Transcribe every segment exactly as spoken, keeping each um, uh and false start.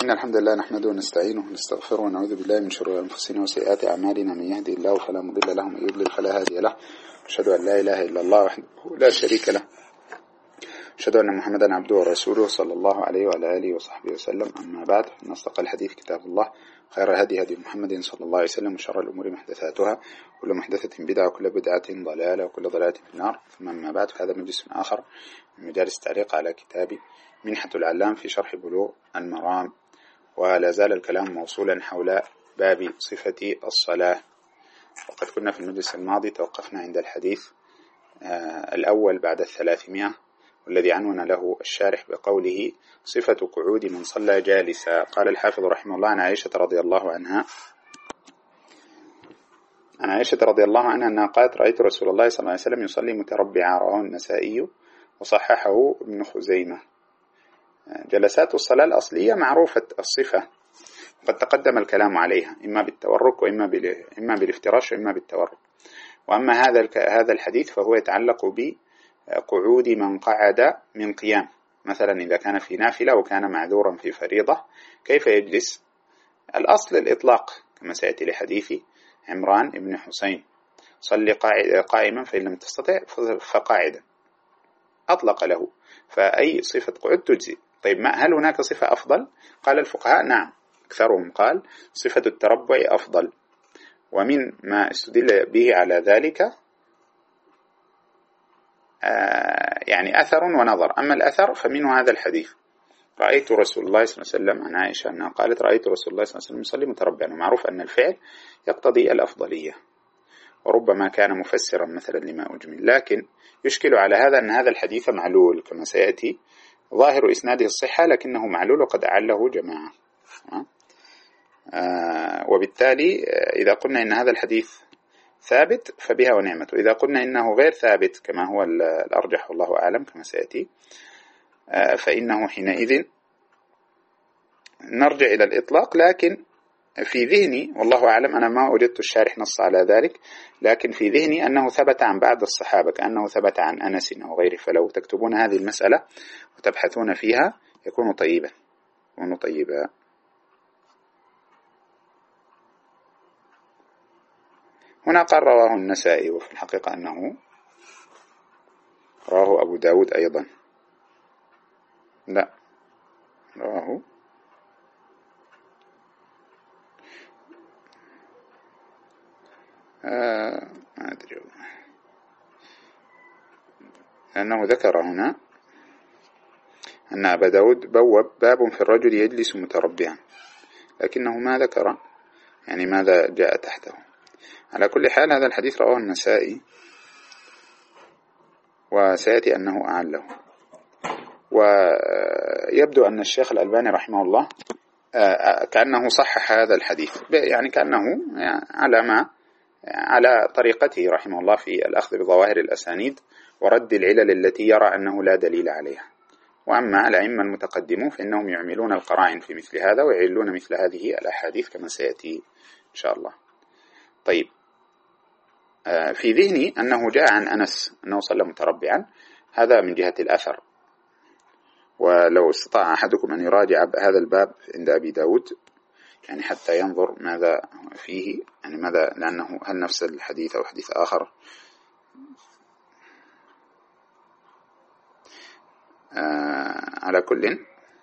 إن الحمد لله نحمده ونستعينه ونستغفره ونعوذ بالله من شرور أنفسنا وسيئات أعمالنا. من يهدي الله فلا مضل له ومن يضلل فلا هادي له. أشهد أن لا إله إلا الله وحده لا شريك له. أشهد أن محمدا عبده ورسوله صلى الله عليه وعلى آله وصحبه وسلم. أما بعد، فإن أصدق الحديث كتاب الله، خير الهدي هدي محمد صلى الله عليه وسلم، وشر الأمور محدثاتها، كل محدثة بدعة وكل بدعة ضلالة وكل ضلالة في النار. ثم أما بعد، فهذا مجلس آخر من مجالس التعليق على كتاب منحة العلام في شرح بلوغ المرام، ولا زال الكلام موصولا حول باب صفة الصلاة. وقد كنا في المجلس الماضي توقفنا عند الحديث آه الأول بعد الثلاثمائة، والذي عنون له الشارح بقوله صفة قعود من صلى جالسا. قال الحافظ رحمه الله عن عائشة رضي الله عنها عن عائشة رضي الله عنها أنها قالت: رأيت رسول الله صلى الله عليه وسلم يصلي متربعا، رواه النسائي وصححه ابن خزيمة. جلسات الصلاة الأصلية معروفة الصفة، قد تقدم الكلام عليها إما بالتورك وإما إما بالافتراش وإما بالتورك. وأما هذا هذا الحديث فهو يتعلق بقعود من قعد من قيام، مثلا إذا كان في نافلة وكان معذورا في فريضة كيف يجلس؟ الأصل الإطلاق كما سيأتي لحديث عمران بن حسين: صلي قائما فإن لم تستطع فقاعدا، أطلق له، فأي صفة قعود تجزي. طيب، ما هل هناك صفة أفضل؟ قال الفقهاء نعم، أكثرهم قال صفة التربع أفضل، ومن ما استدل به على ذلك آه يعني أثر ونظر. أما الأثر فمنه هذا الحديث: رأيت رسول الله صلى الله عليه وسلم، عن عائشة أنها قالت: رأيت رسول الله صلى الله عليه وسلم يصلي متربعا. ومعروف أن الفعل يقتضي الأفضلية، وربما كان مفسرا مثلا لما أجمل، لكن يشكل على هذا أن هذا الحديث معلول كما سيأتي، ظاهر إسناده الصحة لكنه معلول وقد أعله جماعة. آه وبالتالي إذا قلنا إن هذا الحديث ثابت فبها ونعمة، إذا قلنا إنه غير ثابت كما هو الأرجح والله أعلم كما سيأتي، آه فإنه حينئذ نرجع إلى الإطلاق. لكن في ذهني والله أعلم، أنا ما وجدت الشارح نص على ذلك، لكن في ذهني أنه ثبت عن بعض الصحابة كأنه ثبت عن أنس أو غيره. فلو تكتبون هذه المسألة وتبحثون فيها يكون طيبا يكون طيبا. هنا قال رواه النسائي، وفي الحقيقة أنه رواه أبو داود أيضا. لا، رواه آه ما أدري، لأنه ذكر هنا أن أبا داود بوب باب في الرجل يجلس متربعا، لكنه ما ذكر يعني ماذا جاء تحته. على كل حال هذا الحديث رواه النسائي، وسيأتي أنه أعله. ويبدو أن الشيخ الألباني رحمه الله كأنه صحح هذا الحديث، يعني كأنه على ما على طريقته رحمه الله في الأخذ بظواهر الأسانيد ورد العلل التي يرى أنه لا دليل عليها. وأما الأئمة المتقدمون فإنهم يعملون القرائن في مثل هذا ويعلون مثل هذه الأحاديث كما سيأتي إن شاء الله. طيب، في ذهني أنه جاء عن أنس أنه صلى متربعا، هذا من جهة الأثر. ولو استطاع أحدكم أن يراجع هذا الباب عند أبي داود يعني حتى ينظر ماذا فيه، يعني ماذا، لأنه هل نفس الحديث أو حديث آخر. آه على كل،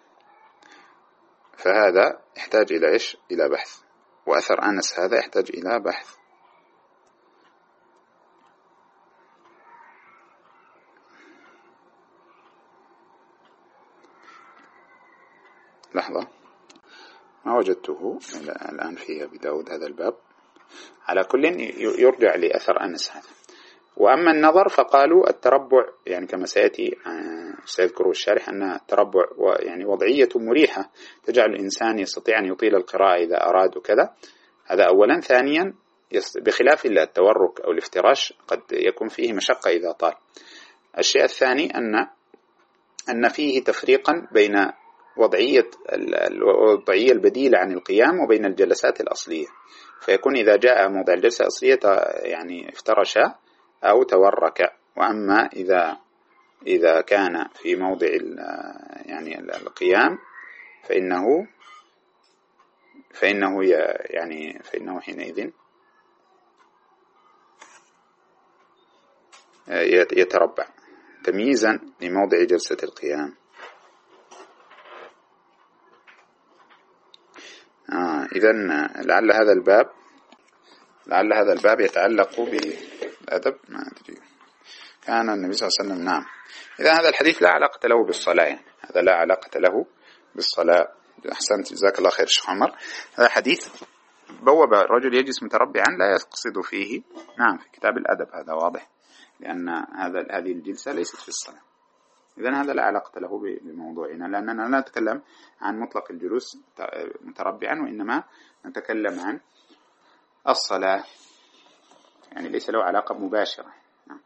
فهذا يحتاج إلى إيش؟ إلى بحث، وأثر أنس هذا يحتاج إلى بحث. لحظة، ما وجدته الآن في أبي داود هذا الباب. على كل يرجع لأثر أنس هذا. وأما النظر فقالوا التربع، يعني كما سيأتي سيذكر الشارح أن التربع يعني وضعية مريحة تجعل الإنسان يستطيع أن يطيل القراءة إذا أراد وكذا. هذا أولا. ثانيا، بخلاف التورك أو الافتراش قد يكون فيه مشقة إذا طال. الشيء الثاني أن أن فيه تفريقا بين وضعية الوضعية البديلة عن القيام وبين الجلسات الأصلية، فيكون إذا جاء موضع الجلسة الأصلية يعني افترش أو تورك. وأما إذا إذا كان في موضع يعني القيام فإنه فإنه يعني فإنه حينئذ يتربع تمييزا لموضع جلسة القيام. آه إذن لعل هذا الباب لعل هذا الباب يتعلق بالأدب، ما أدري، كان النبي صلى الله عليه وسلم. نعم، إذا هذا الحديث لا علاقة له بالصلاة، يعني هذا لا علاقة له بالصلاة. أحسنت، جزاك الله خير شيخ عمر. هذا حديث بوب الرجل يجلس متربعا لا يقصد فيه، نعم، في كتاب الأدب، هذا واضح، لأن هذا هذه الجلسة ليست في الصلاة. إذن هذا لا علاقة له بموضوعنا، لأننا لا نتكلم عن مطلق الجلوس متربعا، وإنما نتكلم عن الصلاة، يعني ليس له علاقة مباشرة.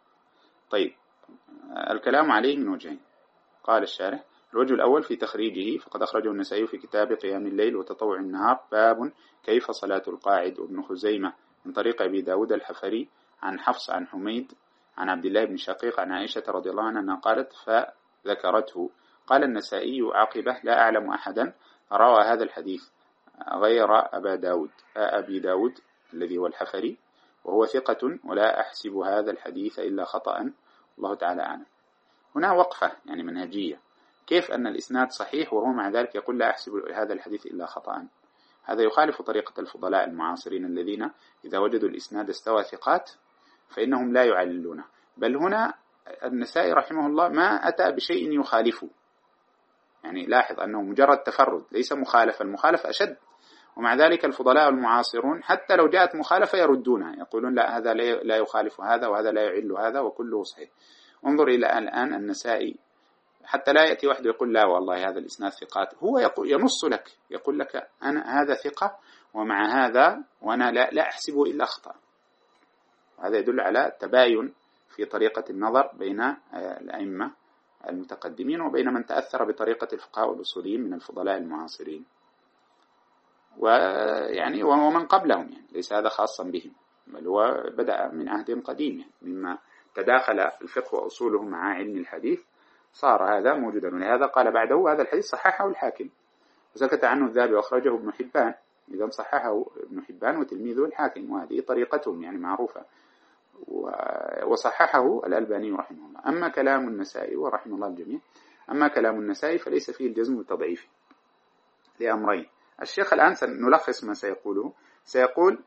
طيب، الكلام عليه من وجهين. قال الشارح: الوجه الأول في تخريجه، فقد أخرجه النسائي في كتاب قيام الليل وتطوع النهار، باب كيف صلاة القاعد، وابن خزيمة من طريق أبي داود الحفري عن حفص عن حميد عن عبد الله بن شقيق عن عائشة رضي الله عنها قالت فذكرته. قال النسائي عقبه: لا أعلم أحدا روى هذا الحديث غير أبا داود أبي داود الذي هو الحفري، وهو ثقة، ولا أحسب هذا الحديث إلا خطأ، الله تعالى أعلم. هنا وقفة يعني منهجية، كيف أن الإسناد صحيح وهو مع ذلك يقول لا أحسب هذا الحديث إلا خطأ؟ هذا يخالف طريقة الفضلاء المعاصرين الذين إذا وجدوا الإسناد استوى ثقات فإنهم لا يعللونه، بل هنا النسائي رحمه الله ما أتى بشيء يخالفه، يعني لاحظ أنه مجرد تفرد ليس مخالفة، المخالفة أشد، ومع ذلك الفضلاء المعاصرون حتى لو جاءت مخالفة يردونها، يقولون لا، هذا لا يخالف هذا، وهذا لا يعل هذا، وكله صحيح. انظر إلى الآن النسائي حتى لا يأتي واحد يقول لا والله هذا الإسناد ثقات، هو يقول ينص لك، يقول لك أنا هذا ثقة ومع هذا وأنا لا, لا أحسبه إلا أخطأ. هذا يدل على التباين في طريقة النظر بين الأئمة المتقدمين وبين من تأثر بطريقة الفقهاء والأصوليين من الفضلاء المعاصرين، ويعني ومن قبلهم، يعني ليس هذا خاصا بهم، بل هو بدأ من عهد قديم، يعني مما تداخل الفقه وأصوله مع علم الحديث صار هذا موجودا. ولهذا قال بعده هذا الحديث صححه الحاكم وسكت عنه الذهبي وأخرجه ابن حبان، إذا صححه ابن حبان وتلميذه الحاكم، وهذه طريقتهم يعني معروفة، وصححه الألباني رحمه الله. أما كلام النسائي ورحمه الله الجميع، أما كلام النسائي فليس فيه الجزم والتضعيف لأمرين. الشيخ الآن سنلخص ما سيقوله، سيقول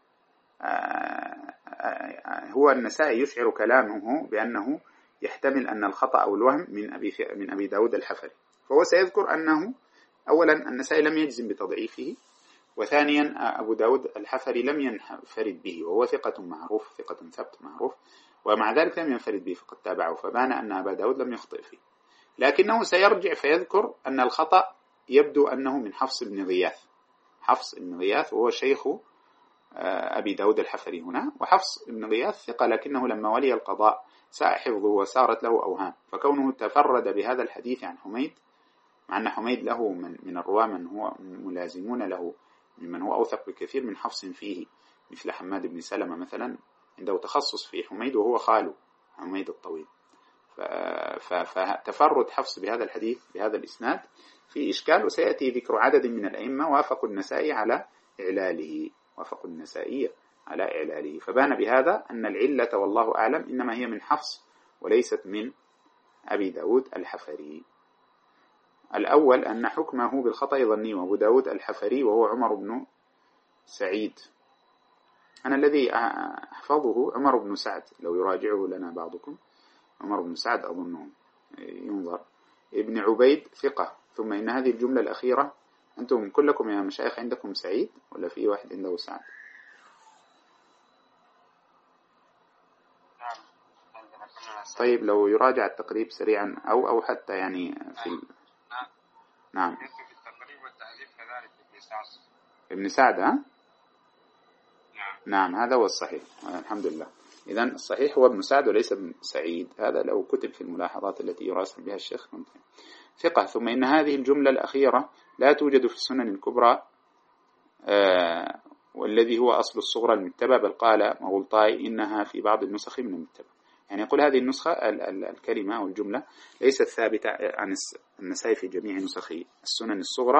هو النسائي يشعر كلامه بأنه يحتمل أن الخطأ أو الوهم من أبي من أبي داود الحفري، فهو سيذكر أنه أولا النسائي لم يجزم بتضعيفه، وثانيا أبو داود الحفري لم ينفرد به، وهو ثقة معروف، ثقة ثبت معروف، ومع ذلك لم ينفرد به فقد تابعه، فبان أن أبا داود لم يخطئ فيه. لكنه سيرجع فيذكر أن الخطأ يبدو أنه من حفص بن غياث، حفص بن غياث وهو شيخ أبي داود الحفري هنا، وحفص بن غياث ثقة، لكنه لما ولي القضاء ساء حفظه وصارت له أوهام، فكونه تفرد بهذا الحديث عن حميد، مع أن حميد له من, من الرواة من هو ملازمون له ممن هو أوثق بكثير من حفص فيه، مثل حماد بن سلمة مثلا عنده تخصص في حميد وهو خاله حميد الطويل، فتفرد حفص بهذا الحديث بهذا الإسناد في إشكال، وسيأتي ذكر عدد من الأئمة وافقوا النسائي على إعلاله، وافقوا النسائي على إعلاله، فبان بهذا أن العلة والله أعلم إنما هي من حفص وليست من أبي داود الحفري. الأول أن حكمه بالخطأ ظني، وأبو داود الحفري وهو عمر بن سعيد، أنا الذي أحفظه عمر بن سعد، لو يراجعه لنا بعضكم، عمر بن سعد أظنه ينظر. ابن عبيد ثقة. ثم إن هذه الجملة الأخيرة، أنتم كلكم يا مشايخ عندكم سعيد ولا في واحد عنده سعد؟ طيب لو يراجع التقريب سريعا أو أو حتى يعني في ال... نعم ابن سعد. ها؟ نعم هذا هو الصحيح، الحمد لله. إذن الصحيح هو ابن سعد وليس ابن سعيد، هذا لو كتب في الملاحظات التي يراسل بها الشيخ ممكن. ثقة. ثم إن هذه الجملة الأخيرة لا توجد في السنن الكبرى، آه والذي هو أصل الصغرى المتبع، بل قال مغلطاي إنها في بعض النسخ من المتبع، يعني يقول هذه النسخة الكلمة أو الجملة ليست ثابتة عن النسائي في جميع نسخ السنن الصغرى،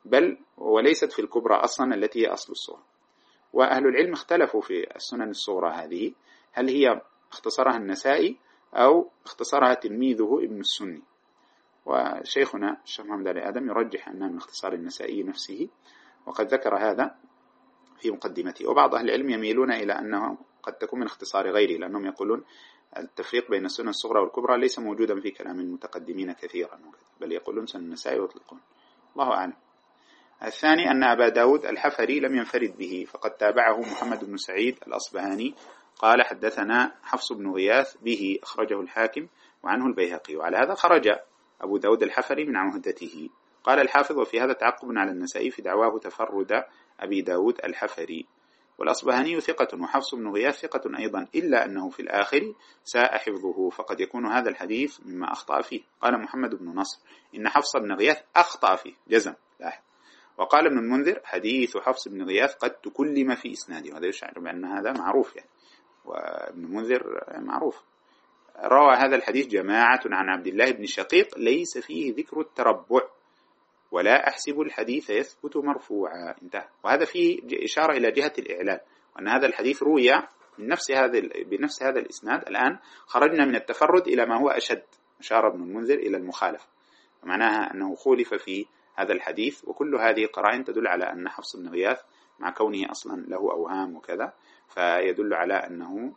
بل وليست في الكبرى أصلا التي هي أصل الصغرى. وأهل العلم اختلفوا في السنن الصغرى هذه، هل هي اختصرها النسائي أو اختصرها تلميذه ابن السني، وشيخنا الشيخ محمد علي آدم يرجح أنها من اختصار النسائي نفسه، وقد ذكر هذا في مقدمته. وبعض أهل العلم يميلون إلى أنه قد تكون من اختصار غيره، لأنهم يقولون التفريق بين السنن الصغرى والكبرى ليس موجودا في كلام المتقدمين كثيرا، بل يقولون سنن النسائي ويطلقون، الله أعلم. الثاني أن أبا داود الحفري لم ينفرد به، فقد تابعه محمد بن سعيد الأصبهاني قال حدثنا حفص بن غياث به، أخرجه الحاكم وعنه البيهقي، وعلى هذا خرج أبو داود الحفري من عهدته. قال الحافظ وفي هذا تعقب على النسائي في دعواه تفرد أبي داود الحفري. والأصبهاني ثقة وحفص بن غياث ثقة أيضا، إلا أنه في الآخر ساء حفظه، فقد يكون هذا الحديث مما أخطأ فيه. قال محمد بن نصر إن حفص بن غياث أخطأ فيه جزم، لاحظ. وقال ابن المنذر حديث حفص بن غياث قد تكلم في إسناده، وهذا يشعر بأن هذا معروف يعني، وابن المنذر معروف. روى هذا الحديث جماعة عن عبد الله بن شقيق ليس فيه ذكر التربع، ولا أحسب الحديث يثبت مرفوعا، انتهى. وهذا فيه إشارة إلى جهة الإعلان، وأن هذا الحديث روي من نفس هذا بنفس هذا الإسناد. الآن خرجنا من التفرد إلى ما هو أشد، أشار ابن المنذر إلى المخالفة، معناها أنه خولف في هذا الحديث. وكل هذه قرائن تدل على أن حفص بن غياث مع كونه أصلا له أوهام وكذا، فيدل على أنه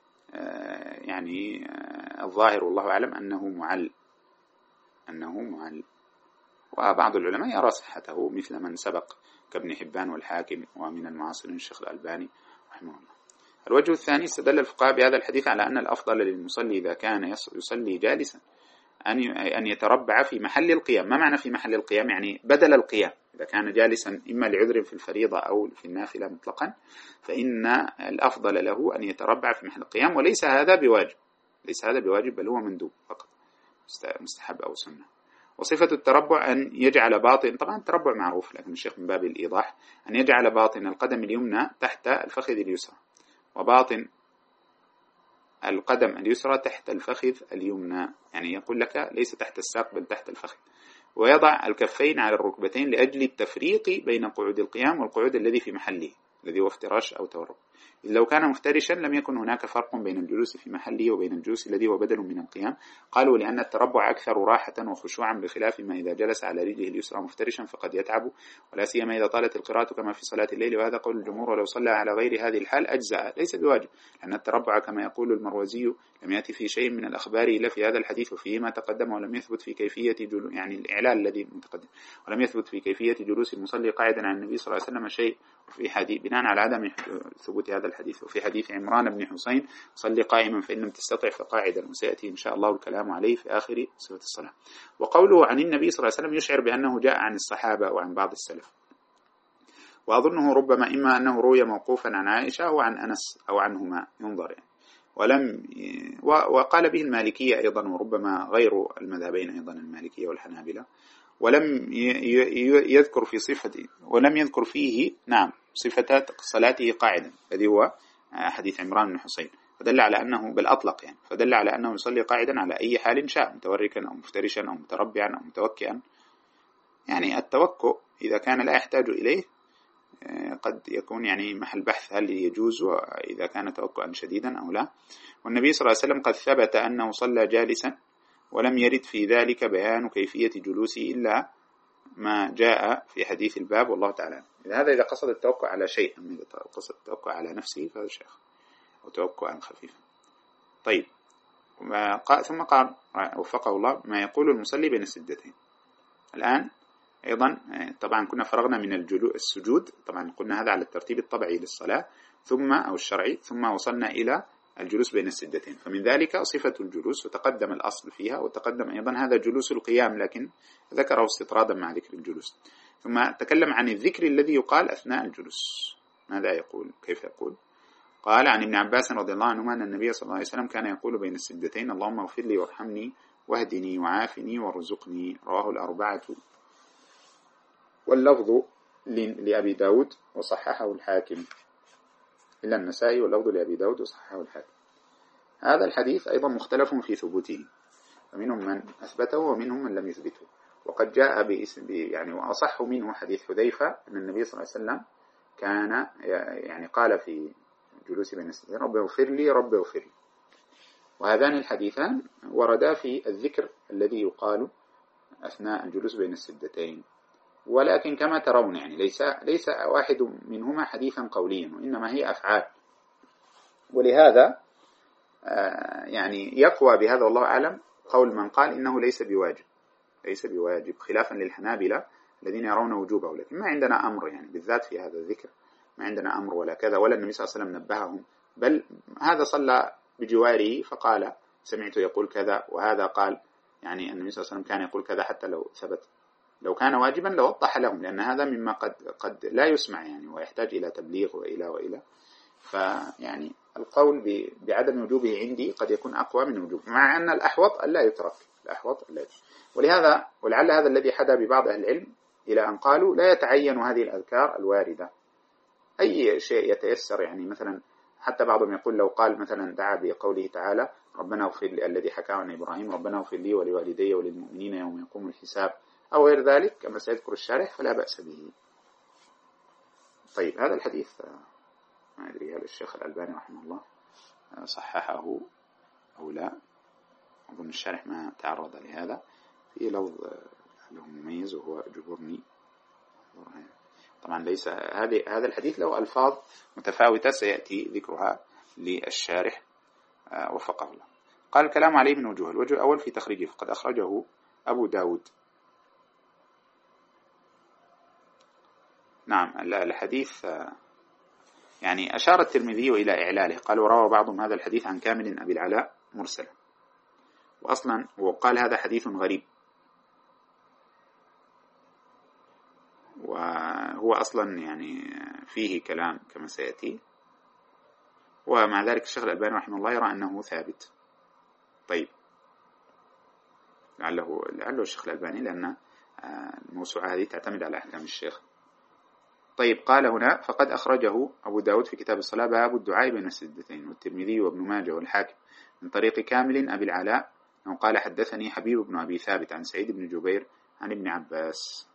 يعني الظاهر والله أعلم أنه معل أنه معل وبعض العلماء يرى صحته مثل من سبق كابن حبان والحاكم ومن المعاصرين الشيخ الألباني رحمه الله. الوجه الثاني استدل الفقهاء بهذا الحديث على أن الأفضل للمصلي إذا كان يصلي جالسا أن يتربع في محل القيام. ما معنى في محل القيام؟ يعني بدل القيام. إذا كان جالسا إما لعذر في الفريضة أو في النافلة مطلقا، فإن الأفضل له أن يتربع في محل القيام، وليس هذا بواجب، ليس هذا بواجب بل هو مندوب فقط، مستحب أو سنة. وصفة التربع أن يجعل باطن، طبعا التربع معروف لكن الشيخ من باب الإيضاح، أن يجعل باطن القدم اليمنى تحت الفخذ اليسرى، وباطن القدم اليسرى تحت الفخذ اليمنى، يعني يقول لك ليس تحت الساق بل تحت الفخذ. ويضع الكفين على الركبتين لأجل التفريق بين قعود القيام والقعود الذي في محله الذي هو افتراش أو تورك. إذ لو كان مفترشا لم يكن هناك فرق بين الجلوس في محله وبين الجلوس الذي هو بدل من القيام. قالوا لأن التربع أكثر راحة وخشوعا، بخلاف ما إذا جلس على رجله اليسرى مفترشا فقد يتعب، ولا سيما إذا طالت القراءة كما في صلاة الليل، وهذا قول الجمهور. ولو صلى على غير هذه الحال أجزاء، ليس بواجب، لأن التربع كما يقول المروزي لم يأتي في شيء من الأخبار إلا في هذا الحديث وفيه ما تقدم، ولم يثبت في كيفية جلوس، يعني الإعلال الذي متقدم، ولم يثبت في كيفية جلوس المصلي قاعدا عن النبي صلى الله عليه وسلم شيء في حديث بناء على عدم ثبوت هذا الحديث. وفي حديث عمران بن حسين صلي قائما فإن لم تستطع فقاعدا، وسيأتي إن شاء الله الكلام عليه في آخر صفة الصلاة. وقوله عن النبي صلى الله عليه وسلم يشعر بأنه جاء عن الصحابة وعن بعض السلف، وأظنه ربما إما أنه روي موقوفا عن عائشة أو عن أنس أو عنهما، ينظر يعني. ولم وقال به المالكية أيضا، وربما غير المذهبين أيضا المالكية والحنابلة، ولم يذكر في صفته ولم يذكر فيه نعم صفة صلاته قاعدا الذي هو حديث عمران بن حسين، فدل على أنه بل أطلق يعني، فدل على أنه يصلي قاعدا على أي حال شاء، متوركا أو مفترشا أو متربعا أو متوكئا. يعني التوكؤ إذا كان لا يحتاج إليه قد يكون يعني محل بحث هل يجوز وإذا كان توكؤا شديدا أو لا. والنبي صلى الله عليه وسلم قد ثبت أنه صلى جالسا، ولم يرد في ذلك بيان كيفية جلوسه إلا ما جاء في حديث الباب، والله تعالى. هذا إذا قصد التوكؤ على شيء، أما إذا قصد التوكؤ على نفسه فهذا شيء، أو توكؤا خفيفا. طيب، ثم قال وفقه الله ما يقول المصلي بين السجدتين. الآن أيضا طبعا كنا فرغنا من السجود، طبعا قلنا هذا على الترتيب الطبيعي للصلاة ثم أو الشرعي، ثم وصلنا إلى الجلوس بين السجدتين. فمن ذلك صفة الجلوس، وتقدم الأصل فيها، وتقدم أيضا هذا جلوس القيام، لكن ذكره استطرادا مع ذكر الجلوس. ثم تكلم عن الذكر الذي يقال أثناء الجلوس. ماذا يقول؟ كيف يقول؟ قال عن ابن عباس رضي الله عنهما أن النبي صلى الله عليه وسلم كان يقول بين السجدتين اللهم اغفر لي وارحمني واهدني وعافني وارزقني، رواه الأربعة واللفظ لأبي داود وصححه الحاكم، إلا النسائي، واللفظ لأبي داود وصححه الحاكم. هذا الحديث أيضا مختلف في ثبوته، فمنهم من أثبته ومنهم من لم يثبته. وقد جاء باسم يعني وأصح منه حديث حذيفة أن النبي صلى الله عليه وسلم كان يعني قال في جلوس بين السجدتين رب اغفر لي رب اغفر لي. وهذان الحديثان وردا في الذكر الذي يقال أثناء الجلوس بين السجدتين، ولكن كما ترون يعني ليس ليس واحد منهما حديثا قوليا، وإنما هي أفعال. ولهذا يعني يقوى بهذا والله أعلم قول من قال إنه ليس بواجب ليس بواجب خلافا للحنابلة الذين يرون وجوبه. لكن ما عندنا أمر يعني بالذات في هذا الذكر، ما عندنا أمر ولا كذا، ولا النبي صلى الله عليه وسلم نبههم، بل هذا صلى بجواره فقال سمعت يقول كذا، وهذا قال يعني النبي صلى الله عليه وسلم كان يقول كذا حتى لو ثبت. لو كان واجبا لوضح لهم، لأن هذا مما قد قد لا يسمع يعني ويحتاج إلى تبليغ وإلى وإلى. فيعني القول بعدم وجوبه عندي قد يكون أقوى من وجوبه، مع أن الأحوط ألا يترك الأحوط ألا يترك. ولهذا ولعل هذا الذي حدا ببعض أهل العلم إلى أن قالوا لا يتعين هذه الأذكار الواردة، أي شيء يتيسر. يعني مثلا حتى بعضهم يقول لو قال مثلا دعا بقوله تعالى ربنا اغفر لي الذي حكاه عن إبراهيم ربنا اغفر لي ولوالدي وللمؤمنين يوم يقوم الحساب أو غير ذلك كما سيذكر الشارح فلا بأس به. طيب هذا الحديث ما أدري هل الشيخ الألباني رحمه الله صححه أو لا، أظن الشارح ما تعرض لهذا، في لفظ له مميز وهو جبرني. طبعا ليس هذه هذا الحديث له ألفاظ متفاوتة سيأتي ذكرها للشارح وفقه الله. قال الكلام عليه من وجوه. الوجه الأول في تخريجه، فقد أخرجه أبو داود. نعم الحديث يعني أشار الترمذي إلى إعلاله، قال وروى بعضهم هذا الحديث عن كامل أبي العلاء مرسلا، وأصلا وقال هذا حديث غريب، وهو أصلا يعني فيه كلام كما سيأتي، ومع ذلك الشيخ الألباني رحمه الله يرى أنه ثابت. طيب لعله لعله الشيخ الألباني لأن الموسوعة هذه تعتمد على أحكام الشيخ. طيب قال هنا فقد أخرجه أبو داود في كتاب الصلاة باب الدعاء بين السجدتين، والترمذي وابن ماجه والحاكم من طريق كامل أبي العلاء أنه قال حدثني حبيب بن أبي ثابت عن سعيد بن جبير عن ابن عباس.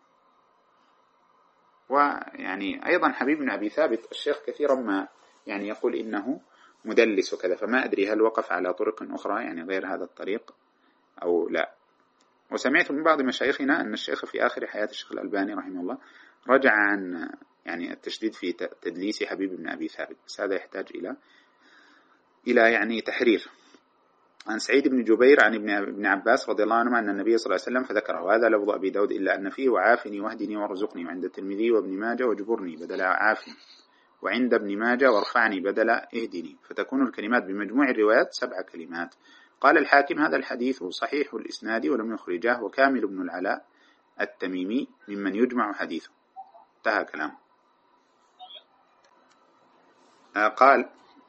ويعني أيضا حبيب بن أبي ثابت الشيخ كثيرا ما يعني يقول إنه مدلس وكذا، فما أدري هل وقف على طرق أخرى يعني غير هذا الطريق أو لا. وسمعت من بعض مشايخنا أن الشيخ في آخر حياة الشيخ الألباني رحمه الله رجع عن يعني التشديد في تدليس حبيب بن أبي ثابت، بس هذا يحتاج إلى إلى يعني تحرير. عن سعيد بن جبير عن ابن عباس رضي الله عنهما أن النبي صلى الله عليه وسلم فذكره، وهذا لفظ أبي داود إلا أن فيه وعافني واهدني وارزقني، وعند الترمذي وابن ماجه وجبرني بدل عافني، وعند ابن ماجه وارفعني بدل اهدني، فتكون الكلمات بمجموع الروايات سبع كلمات. قال الحاكم هذا الحديث صحيح الإسناد ولم يخرجه، وكامل بن العلاء التميمي ممن يجمع حديثه. انتهى كلامه. آه قال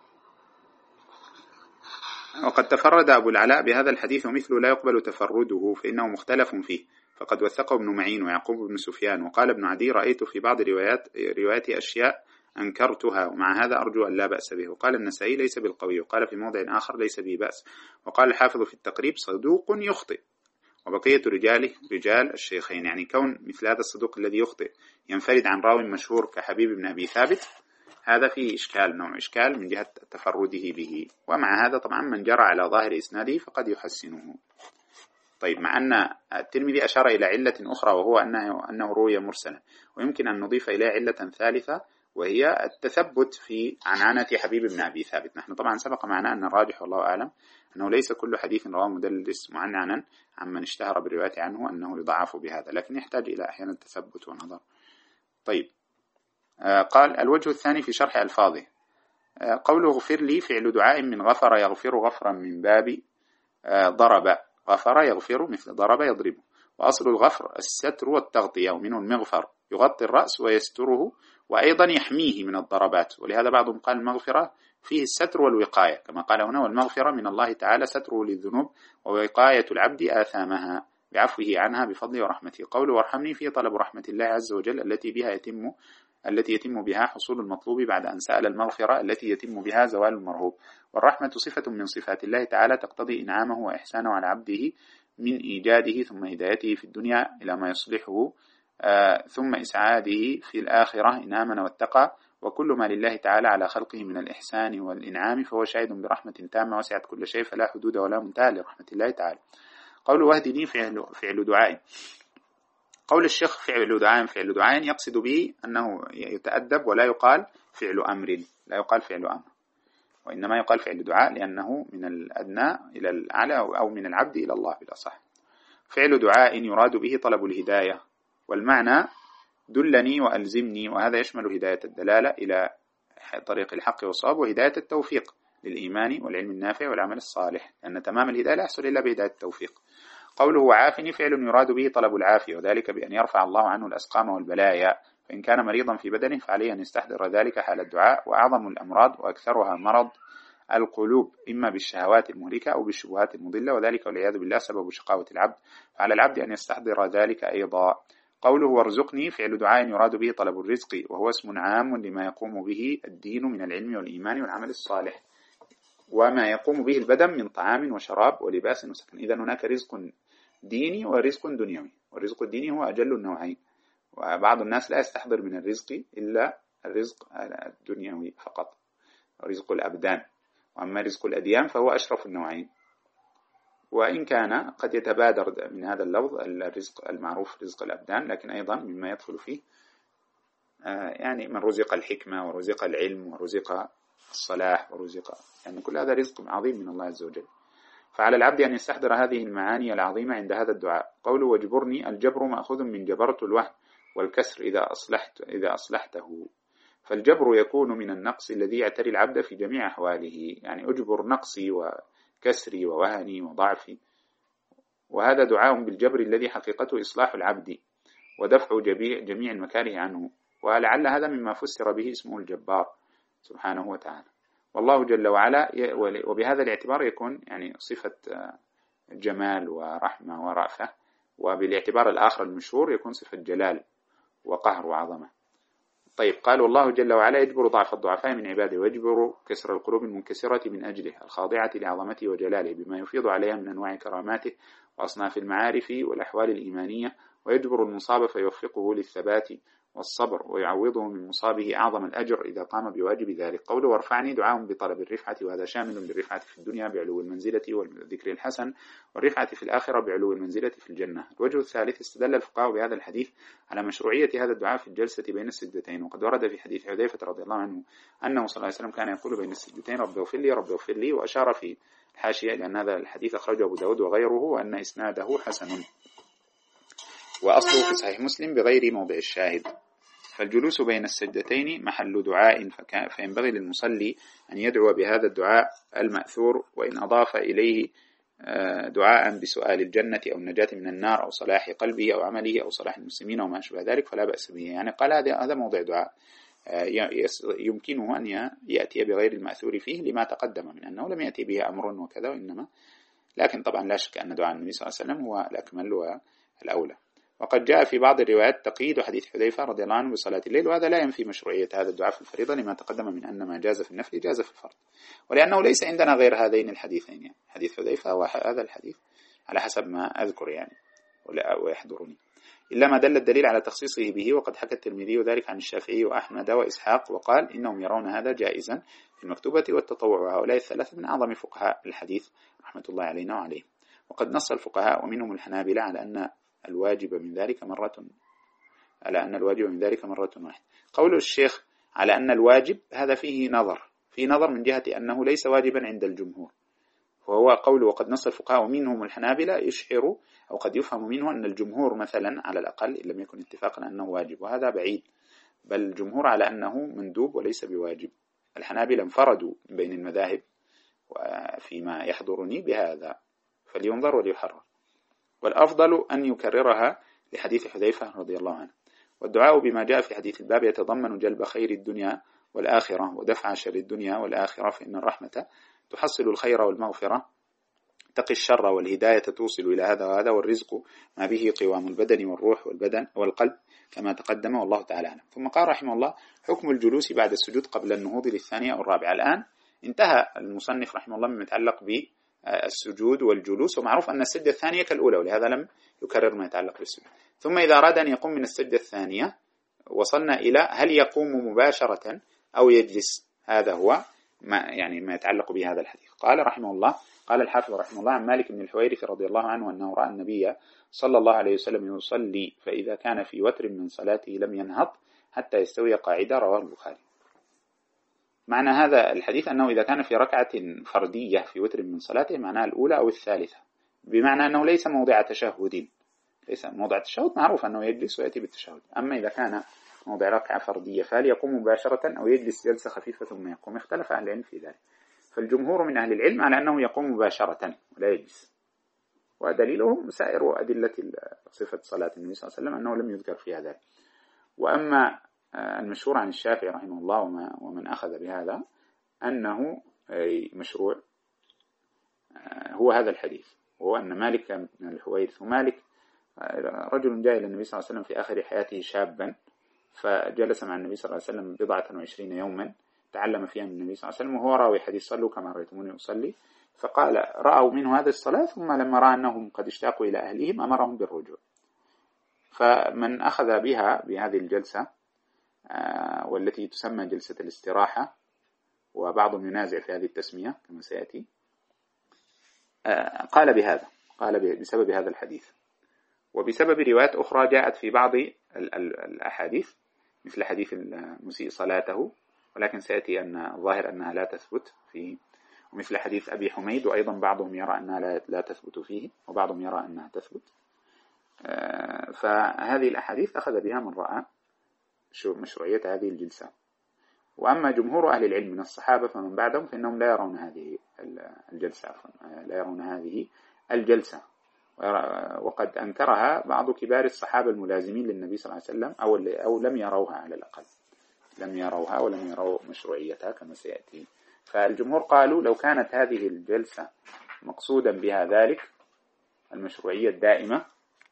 وقد تفرد أبو العلاء بهذا الحديث ومثله لا يقبل تفرده فإنه مختلف فيه، فقد وثقه ابن معين ويعقوب بن سفيان. وقال ابن عدي رأيت في بعض روايات روايات أشياء أنكرتها ومع هذا أرجو أن لا بأس به. وقال النسائي ليس بالقوي، وقال في موضع آخر ليس به بأس. وقال الحافظ في التقريب صدوق يخطئ، وبقية رجاله رجال الشيخين. يعني كون مثل هذا الصدوق الذي يخطئ ينفرد عن راوي مشهور كحبيب بن أبي ثابت، هذا فيه إشكال، نوع إشكال من جهة تفرده به. ومع هذا طبعا من جرى على ظاهر إسناده فقد يحسنه. طيب مع أن الترمذي أشار إلى علة أخرى وهو أنه, أنه روي مرسلا، ويمكن أن نضيف إليه علة ثالثة وهي التثبت في عنعنة حبيب بن أبي ثابت. نحن طبعا سبق معنا أن الراجح والله أعلم أنه ليس كل حديث رواه مدلس معنعنا عمن اشتهر بالرواية عنه أنه يضعف بهذا، لكن يحتاج إلى أحيانا تثبت ونظر. طيب آه قال الوجه الثاني في شرح ألفاظه. آه قوله اغفر لي فعل دعاء من غفر يغفر غفرا من باب آه ضرب، غفر يغفر مثل ضرب يضرب. وأصل الغفر الستر والتغطية، ومنه المغفر يغطي الرأس ويستره وأيضا يحميه من الضربات. ولهذا بعضهم قال المغفرة فيه الستر والوقاية كما قال هنا، والمغفرة من الله تعالى ستره للذنوب ووقاية العبد آثامها بعفوه عنها بفضله ورحمته. قوله وارحمني فيه طلب رحمة الله عز وجل التي بها يتم التي يتم بها حصول المطلوب بعد أن سأل المغفرة التي يتم بها زوال المرهوب. والرحمة صفة من صفات الله تعالى تقتضي إنعامه وإحسانه على عبده من إيجاده ثم هدايته في الدنيا إلى ما يصلحه آه ثم إسعاده في الآخرة إن آمن واتقى، وكل ما لله تعالى على خلقه من الإحسان والإنعام فهو شاهد برحمة تامة وسعت كل شيء فلا حدود ولا منتهى لرحمة الله تعالى. قول واهدني فعل, فعل دعاء. قول الشيخ فعل دعاء فعل دعاء يقصد به أنه يتأدب ولا يقال فعل أمر، لا يقال فعل أمر، وإنما يقال فعل دعاء لأنه من الأدنى إلى الأعلى أو من العبد إلى الله بالأصح. فعل دعاء يراد به طلب الهداية، والمعنى دلني وألزمني، وهذا يشمل هداية الدلالة إلى طريق الحق والصواب وهداية التوفيق للإيمان والعلم النافع والعمل الصالح، لأن تمام الهداية لا يحصل إلا بهداية التوفيق. قوله عافني فعل يراد به طلب العافية، وذلك بأن يرفع الله عنه الأسقام والبلايا، فإن كان مريضا في بدنه فعليه أن يستحضر ذلك حال الدعاء. وأعظم الأمراض وأكثرها مرض القلوب، إما بالشهوات المهلكة أو بالشبهات المضلة، وذلك والعياذ بالله سبب شقاوة العبد، فعلى العبد أن يستحضر ذلك أيضا. قوله وارزقني فعل دعاء يراد به طلب الرزق، وهو اسم عام لما يقوم به الدين من العلم والإيمان والعمل الصالح، وما يقوم به البدن من طعام وشراب ولباس وسكن. إذن هناك رزق ديني ورزق دنيوي، والرزق الديني هو أجل النوعين، وبعض الناس لا يستحضر من الرزق إلا الرزق الدنيوي فقط، رزق الأبدان، وأما رزق الأديان فهو أشرف النوعين، وإن كان قد يتبادر من هذا اللفظ الرزق المعروف رزق الأبدان، لكن أيضا مما يدخل فيه يعني من رزق الحكمة ورزق العلم ورزق الصلاح ورزق، يعني كل هذا رزق عظيم من الله عز وجل. فعلى العبد أن يستحضر هذه المعاني العظيمة عند هذا الدعاء. قوله واجبرني، الجبر مأخوذ من جبرت الوهن، والكسر إذا أصلحت إذا أصلحته، فالجبر يكون من النقص الذي يعتري العبد في جميع أحواله، يعني أجبر نقصي وكسري ووهني وضعفي، وهذا دعاء بالجبر الذي حقيقته إصلاح العبد ودفع جميع المكاره عنه، ولعل هذا مما فسر به اسمه الجبار سبحانه وتعالى. والله جل وعلا وبهذا الاعتبار يكون يعني صفة جمال ورحمة ورأفة، وبالاعتبار الآخر المشهور يكون صفة جلال وقهر وعظمة. طيب، قال والله جل وعلا يجبر ضعف الضعفاء من عباده، ويجبر كسر القلوب المنكسرة من أجله الخاضعة لعظمته وجلاله بما يفيض عليها من أنواع كراماته وأصناف المعارف والأحوال الإيمانية، ويجبر المصاب فيوفقه للثبات والصبر، ويعوضه من مصابه أعظم الأجر إذا قام بواجب ذلك. قوله وارفعني دعاء بطلب الرفعة، وهذا شامل للرفعة في الدنيا بعلو المنزلة والذكر الحسن، والرفعة في الآخرة بعلو المنزلة في الجنة. الوجه الثالث، استدل الفقهاء بهذا الحديث على مشروعية هذا الدعاء في الجلسة بين السجدتين، وقد ورد في حديث حذيفة رضي الله عنه أنه صلى الله عليه وسلم كان يقول بين السجدتين رب اغفر لي رب اغفر لي، وأشار في الحاشية لأن هذا الحديث أخرجه أبو داود وغيره وأن إسناده حسن، وأصله في صحيح مسلم بغير موضع الشاهد. فالجلوس بين السجدتين محل دعاء، فينبغي للمصلي أن يدعو بهذا الدعاء المأثور، وإن أضاف إليه دعاء بسؤال الجنة أو النجاة من النار أو صلاح قلبه أو عمله أو صلاح المسلمين وما أشبه ذلك فلا بأس به. يعني قال هذا موضع دعاء يمكنه أن يأتي بغير المأثور فيه لما تقدم من أنه لم يأتي به أمر وكذا، وإنما لكن طبعا لا شك أن دعاء النبي صلى الله عليه وسلم هو الأكمل والأولى. وقد جاء في بعض الروايات تقييد حديث حذيفة رضي الله عنه بصلاة الليل، وهذا لا ينفي مشروعية هذا الدعاء في الفريضة لما تقدم من أن ما جاز في النفل جاز في الفرض، ولأنه ليس عندنا غير هذين الحديثين، يعني حديث حذيفة وهذا الحديث على حسب ما أذكر يعني ويحضرني، إلا ما دل الدليل على تخصيصه به. وقد حكى الترمذي ذلك عن الشافعي وأحمد وإسحاق، وقال إنهم يرون هذا جائزا في المكتوبة والتطوع، وهؤلاء الثلاثة من أعظم فقهاء الحديث رحمة الله علينا وعليه. وقد نص الفقهاء ومنهم الحنابلة على أن الواجب من ذلك مرة على أن الواجب من ذلك مرة واحدة. قول الشيخ على أن الواجب هذا فيه نظر في نظر من جهة أنه ليس واجبا عند الجمهور، وهو قول وقد نص الفقهاء ومنهم الحنابلة يشعر أو قد يفهم منه أن الجمهور مثلا على الأقل إن لم يكن اتفاقا أنه واجب، وهذا بعيد، بل الجمهور على أنه مندوب وليس بواجب. الحنابلة انفردوا بين المذاهب وفيما يحضرني بهذا، فلينظر وليحرر، والأفضل أن يكررها لحديث حذيفة رضي الله عنه. والدعاء بما جاء في حديث الباب يتضمن جلب خير الدنيا والآخرة ودفع شر الدنيا والآخرة، فإن الرحمة تحصل الخير والمغفرة تقي الشر، والهداية توصل إلى هذا وهذا، والرزق ما به قوام البدن والروح والبدن والقلب كما تقدم والله تعالى عنه. ثم قال رحمه الله حكم الجلوس بعد السجود قبل النهوض للثانية أو الرابعة. الآن انتهى المصنف رحمه الله مما يتعلق السجود والجلوس، ومعروف أن السجدة الثانية كالأولى، ولهذا لم يكرر ما يتعلق بالسجود. ثم إذا أراد أن يقوم من السجدة الثانية وصلنا إلى هل يقوم مباشرة أو يجلس. هذا هو ما يعني ما يتعلق بهذا الحديث. قال رحمه الله، قال الحافظ رحمه الله عن مالك بن الحويرث رضي الله عنه أنه رأى النبي صلى الله عليه وسلم يصلي فإذا كان في وتر من صلاته لم ينهض حتى يستوي قاعدة، رواه البخاري. معنى هذا الحديث أنه إذا كان في ركعة فردية في وتر من صلاته، معناها الأولى أو الثالثة، بمعنى أنه ليس موضع تشهد، ليس موضع التشهد معروف أنه يجلس ويأتي بالتشهد. أما إذا كان موضع ركعة فردية فهل يقوم مباشرة أو يجلس جلسة خفيفة ثم يقوم؟ اختلف أهل العلم في ذلك، فالجمهور من أهل العلم على أنه يقوم مباشرة ولا يجلس، ودليلهم سائر أدلة صفة صلاة النبي صلى الله عليه وسلم أنه لم يذكر فيها ذلك. وأما المشهور عن الشافعي رحمه الله ومن أخذ بهذا أنه مشروع هو هذا الحديث، وهو أن مالك بن الحويرث، ومالك رجل جاء إلى النبي صلى الله عليه وسلم في آخر حياته شابا، فجلس مع النبي صلى الله عليه وسلم بضعة وعشرين يوما تعلم فيها من النبي صلى الله عليه وسلم، وهو راوي حديث صلوا كما رأيتموني أصلي. فقال رأوا منه هذه الصلاة، ثم لما رأى أنهم قد اشتاقوا إلى أهلهم أمرهم بالرجوع. فمن أخذ بها بهذه الجلسة والتي تسمى جلسة الاستراحة، وبعضهم ينازع في هذه التسمية كما سيأتي، قال بهذا، قال بسبب هذا الحديث، وبسبب روايات أخرى جاءت في بعض الأحاديث مثل حديث المسيء صلاته، ولكن سيأتي أن الظاهر أنها لا تثبت فيه، ومثل حديث أبي حميد، وأيضا بعضهم يرى أنها لا تثبت فيه وبعضهم يرى أنها تثبت. فهذه الأحاديث أخذ بها من رأى مشروعية هذه الجلسة. وأما جمهور أهل العلم من الصحابة فمن بعدهم فإنهم لا يرون هذه الجلسة، لا يرون هذه الجلسة، وقد أنكرها بعض كبار الصحابة الملازمين للنبي صلى الله عليه وسلم، أو, أو لم يروها على الأقل، لم يروها ولم يروا مشروعيتها كما سيأتي. فالجمهور قالوا لو كانت هذه الجلسة مقصودا بها ذلك المشروعية الدائمة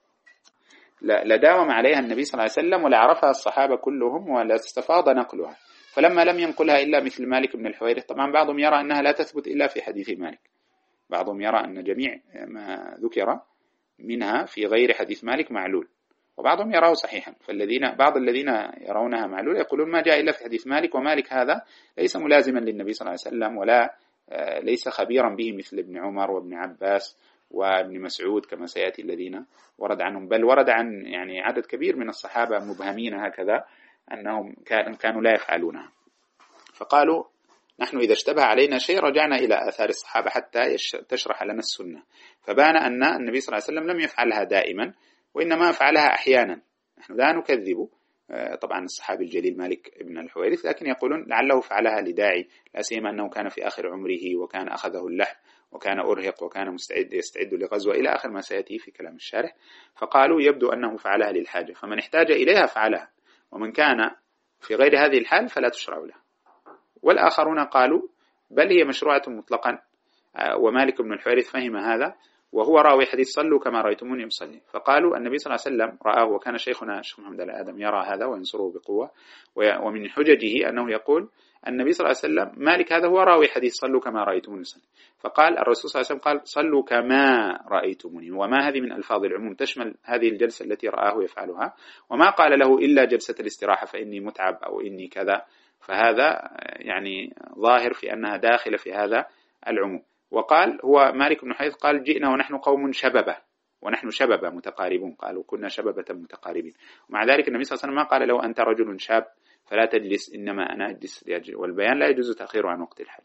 لداوم عليها النبي صلى الله عليه وسلم ولعرفها الصحابة كلهم ولا استفاض نقلها. فلما لم ينقلها إلا مثل مالك بن الحويرث، طبعا بعضهم يرى أنها لا تثبت إلا في حديث مالك، بعضهم يرى أن جميع ما ذكر منها في غير حديث مالك معلول، وبعضهم يراه صحيحا. فالذين بعض الذين يرونها معلول يقولون ما جاء إلا في حديث مالك، ومالك هذا ليس ملازما للنبي صلى الله عليه وسلم ولا ليس خبيرا به مثل ابن عمر وابن عباس وابن مسعود كما سيأتي الذين ورد عنهم، بل ورد عن يعني عدد كبير من الصحابة مبهمين هكذا أنهم كانوا لا يفعلونها. فقالوا نحن إذا اشتبه علينا شيء رجعنا إلى آثار الصحابة حتى تشرح لنا السنة. فبان أن النبي صلى الله عليه وسلم لم يفعلها دائما، وإنما فعلها أحيانا. نحن لا نكذب طبعا الصحابي الجليل مالك ابن الحويرث، لكن يقولون لعله فعلها لداعي، لا سيما أنه كان في آخر عمره وكان أخذه اللحم وكان أرهق وكان مستعد يستعد لغزوة إلى آخر ما سيأتي في كلام الشارح. فقالوا يبدو أنه فعلها للحاجة، فمن احتاج إليها فعلها، ومن كان في غير هذه الحال فلا تشرع له. والآخرون قالوا بل هي مشروعة مطلقا، ومالك بن الحويرث فهم هذا وهو راوي حديث صلوا كما رأيتموني أصلي. فقالوا النبي صلى الله عليه وسلم رآه، وكان شيخنا الشيخ محمد الآدم يرى هذا وينصره بقوة، ومن حججه أنه يقول النبي صلى الله عليه وسلم مالك هذا هو راوي حديث صلوا كما رأيتموني أصلي. فقال الرسول صلى الله عليه وسلم قال صلوا كما رأيتموني، وما هذه من ألفاظ العموم تشمل هذه الجلسة التي رآه يفعلها، وما قال له إلا جلسة الاستراحة فإني متعب أو إني كذا، فهذا يعني ظاهر في أنها داخلة في هذا العموم. وقال هو مالك بن حيث قال جئنا ونحن قوم شببة، ونحن شببة متقاربون، قالوا كنا شببة متقاربين. ومع ذلك النبي صلى الله عليه وسلم ما قال لو أنت رجل شاب فلا تجلس، إنما أنا أجلس لأجل، والبيان لا يجوز تأخيره عن وقت الحاجة.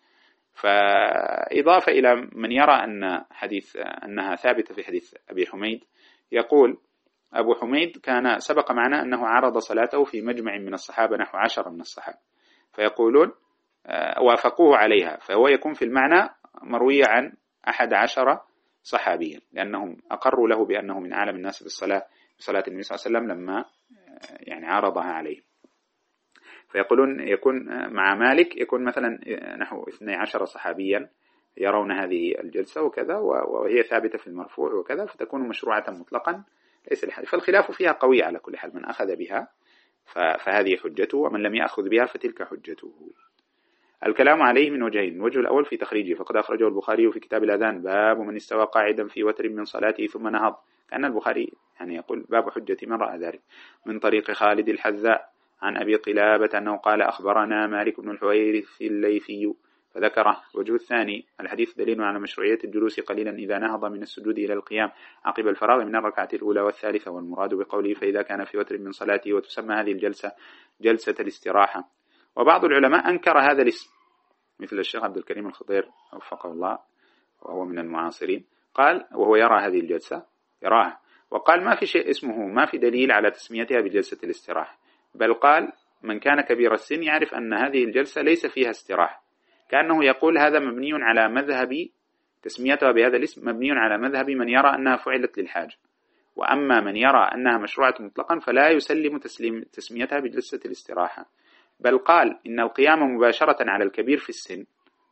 فإضافة إلى من يرى أن حديث أنها ثابتة في حديث أبي حميد، يقول أبو حميد كان سبق معنا أنه عرض صلاته في مجمع من الصحابة نحو عشرة من الصحابة، فيقولون وافقوه عليها، فهو يكون في المعنى مروية عن أحد عشر صحابيا، لأنهم أقروا له بأنه من أعلم الناس بالصلاة بصلاة النبي صلى الله عليه وسلم لما يعني عرضها عليه. فيقولون يكون مع مالك يكون مثلا نحو اثني عشر صحابيا يرون هذه الجلسة وكذا، وهي ثابتة في المرفوع وكذا، فتكون مشروعة مطلقا ليس الحال. فالخلاف فيها قوي على كل حال، من أخذ بها فهذه حجته، ومن لم يأخذ بها فتلك حجته. الكلام عليه من وجهين. الوجه الأول في تخريجه، فقد أخرجه البخاري في كتاب الأذان باب من استوى قاعدا في وتر من صلاته ثم نهض، كأن البخاري يعني يقول باب حجة من رأى ذلك، من طريق خالد الحذاء عن أبي قلابة أنه قال أخبرنا مالك بن الحويرث الليثي فذكره. الوجه الثاني الحديث دليل على مشروعية الجلوس قليلا إذا نهض من السجود إلى القيام عقب الفراغ من الركعة الأولى والثالثة، والمراد بقوله فإذا كان في وتر من صلاته، وتسمى هذه الجلسة جلسة الاستراحة. وبعض العلماء أنكر هذا الاسم مثل الشيخ عبد الكريم الخضير وفقه الله وهو من المعاصرين، قال وهو يرى هذه الجلسة يراها، وقال ما في شيء اسمه، ما في دليل على تسميتها بجلسة الاستراحة، بل قال من كان كبير السن يعرف أن هذه الجلسة ليس فيها استراحة، كأنه يقول هذا مبني على مذهب تسميتها بهذا الاسم مبني على مذهب من يرى أنها فعلت للحاجة، وأما من يرى أنها مشروعة مطلقا فلا يسلم تسليم تسميتها بجلسة الاستراحة، بل قال إن القيام مباشرة على الكبير في السن،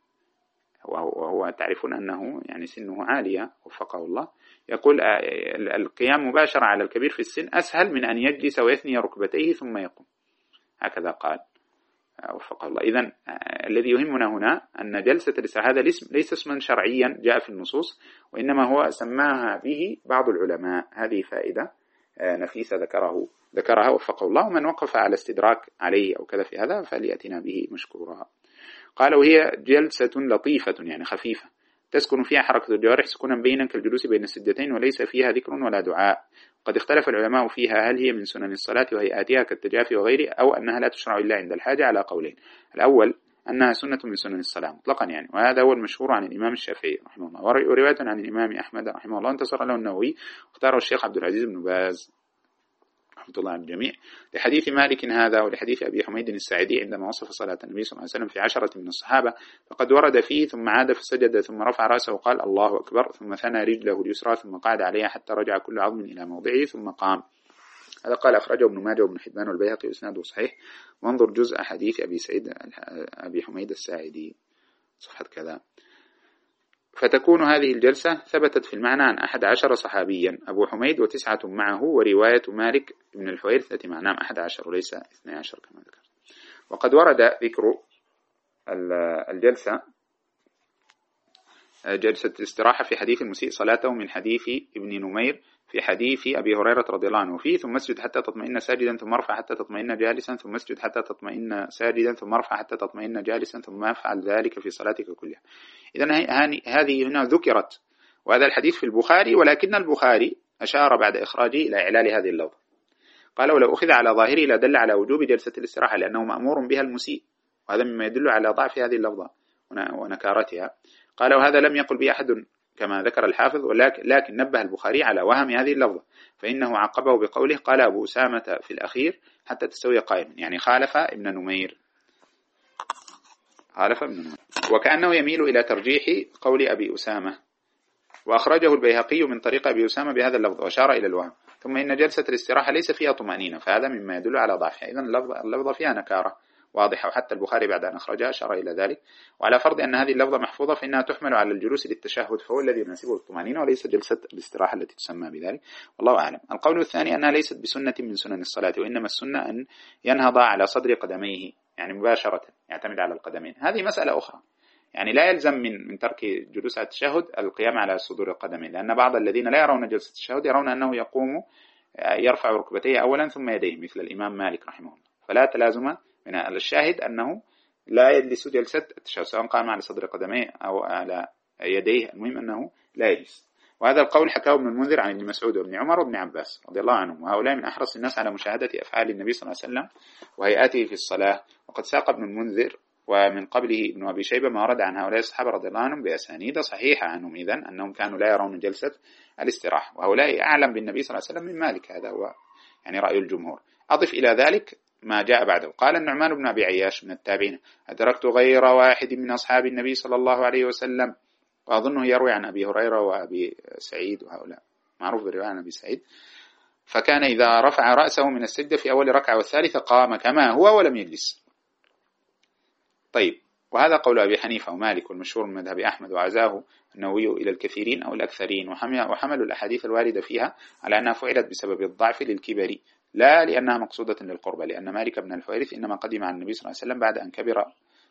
وهو تعرفون أنه يعني سنه عالية وفقه الله، يقول القيام مباشرة على الكبير في السن أسهل من أن يجلس ويثني ركبتيه ثم يقوم، هكذا قال وفقه الله. إذن الذي يهمنا هنا أن جلسة الاستراحة هذا الاسم ليس اسما شرعيا جاء في النصوص، وإنما هو سماها به بعض العلماء. هذه فائدة نفيسة ذكره ذكرها وفقه الله، ومن وقف على استدراك عليه أو كذا في هذا فليأتنا به مشكورا. قال وهي جلسة لطيفة يعني خفيفة تسكن فيها حركة الجوارح سكونا بينا كالجلوس بين السجدتين، وليس فيها ذكر ولا دعاء. قد اختلف العلماء فيها هل هي من سنن الصلاة وهيئاتها كالتجافي وغيره، أو أنها لا تشرع إلا عند الحاجة، على قولين. الأول أنها سنة من سنن الصلاة مطلقا يعني، وهذا هو المشهور عن الإمام الشافعي رحمه الله، ورواية عن الإمام أحمد رحمه الله انتصر له النووي واختاره الشيخ عبد العزيز بن باز رحمة الله على الجميع، لحديث مالك هذا ولحديث أبي حميد الساعدي عندما وصف صلاة النبي صلى الله عليه وسلم في عشرة من الصحابة، فقد ورد فيه ثم عاد فسجد ثم رفع رأسه وقال الله أكبر، ثم ثنى رجله اليسرى ثم قعد عليها حتى رجع كل عظم إلى موضعه ثم قام. هذا قال أخرجه ابن ماجه وابن حبان والبيهقي وإسناده صحيح، وانظر جزء حديث أبي سعيد أبي حميد الساعدي صفحة كذا. فتكون هذه الجلسة ثبتت في المعنى عن أحد عشر صحابيا، أبو حميد وتسعة معه، ورواية مالك بن الحويرث التي معناه أحد عشر وليس اثني عشر كما ذكر. وقد ورد ذكر الجلسة جلسة الاستراحة في حديث المسيء صلاته من حديث ابن نمير في حديث أبي هريرة رضي الله عنه فيه ثم اسجد حتى تطمئن ساجدا ثم ارفع حتى تطمئن جالسا ثم اسجد حتى تطمئن ساجدا ثم ارفع حتى تطمئن جالسا ثم افعل ذلك في صلاتك كلها. إذن هذه هنا ذكرت، وهذا الحديث في البخاري، ولكن البخاري أشار بعد إخراجه إلى إعلال هذه اللفظة، قال ولو أخذ على ظاهره لدل على وجوب جلسة الاستراحة لأنه مأمور بها المسيء، وهذا مما يدل على ضعف هذه اللفظة ونكارتها. قال وهذا لم يقل به أحد كما ذكر الحافظ، ولكن لكن نبه البخاري على وهم هذه اللفظة، فإنه عقبه بقوله قال أبو أسامة في الأخير حتى تستوي قائما، يعني خالف ابن نمير خالف ابن نمير وكأنه يميل إلى ترجيح قول أبي أسامة. وأخرجه البيهقي من طريق أبي أسامة بهذا اللفظ وأشار إلى الوهم. ثم إن جلسة الاستراحة ليس فيها طمأنينة، فهذا مما يدل على ضعفها. إذن اللفظة فيها نكارة واضحة، وحتى البخاري بعد أن أخرجها أشار إلى ذلك. وعلى فرض أن هذه اللفظة محفوظة فإنها تحمل على الجلوس للتشهد، فهو الذي يناسبه الطمأنينة وليس جلسة الاستراحة التي تسمى بذلك، والله أعلم. القول الثاني أنها ليست بسنة من سنن الصلاة، وإنما السنة أن ينهض على صدر قدميه يعني مباشرة، يعتمد على القدمين. هذه مسألة أخرى، يعني لا يلزم من من ترك جلوس التشهد القيام على صدور القدمين، لأن بعض الذين لا يرون جلسة التشهد يرون أنه يقوم يرفع ركبتيه أولا ثم يديه مثل الإمام مالك رحمه الله، فلا تلازم من الشاهد أنه لا يجلس جلسة التشهد سواء قام على صدر قدميه أو على يديه، المهم أنه لا يجلس. وهذا القول حكاه ابن المنذر عن ابن مسعود وابن عمر وابن عباس رضي الله عنهم، وهؤلاء من أحرص الناس على مشاهدة أفعال النبي صلى الله عليه وسلم وهيئاته في الصلاة. وقد ساق ابن المنذر ومن قبله ابن أبي شيبة ما ورد عن هؤلاء الصحابة رضي الله عنهم بأسانيد صحيحة عنهم إذن أنهم كانوا لا يرون جلسة الاستراحة، وهؤلاء أعلم بالنبي صلى الله عليه وسلم من مالك، هذا هو يعني رأي الجمهور. أضف إلى ذلك ما جاء بعده. قال النعمان بن أبي عياش من التابعين أدركت غير واحد من أصحاب النبي صلى الله عليه وسلم، وأظنه يروي عن أبي هريرة وأبي سعيد وهؤلاء، معروف بالرواية عن أبي سعيد، فكان إذا رفع رأسه من السجدة في أول ركعة والثالثة قام كما هو ولم يجلس. طيب، وهذا قول أبي حنيفة ومالك والمشهور من مذهب أحمد، وعزاه النووي إلى الكثيرين أو الأكثرين، وحملوا الأحاديث الواردة فيها على أنها فعلت بسبب الضعف للكبر لا لأنها مقصودة للقربة، لأن مالك بن الحويرث إنما قدم عن النبي صلى الله عليه وسلم بعد أن كبر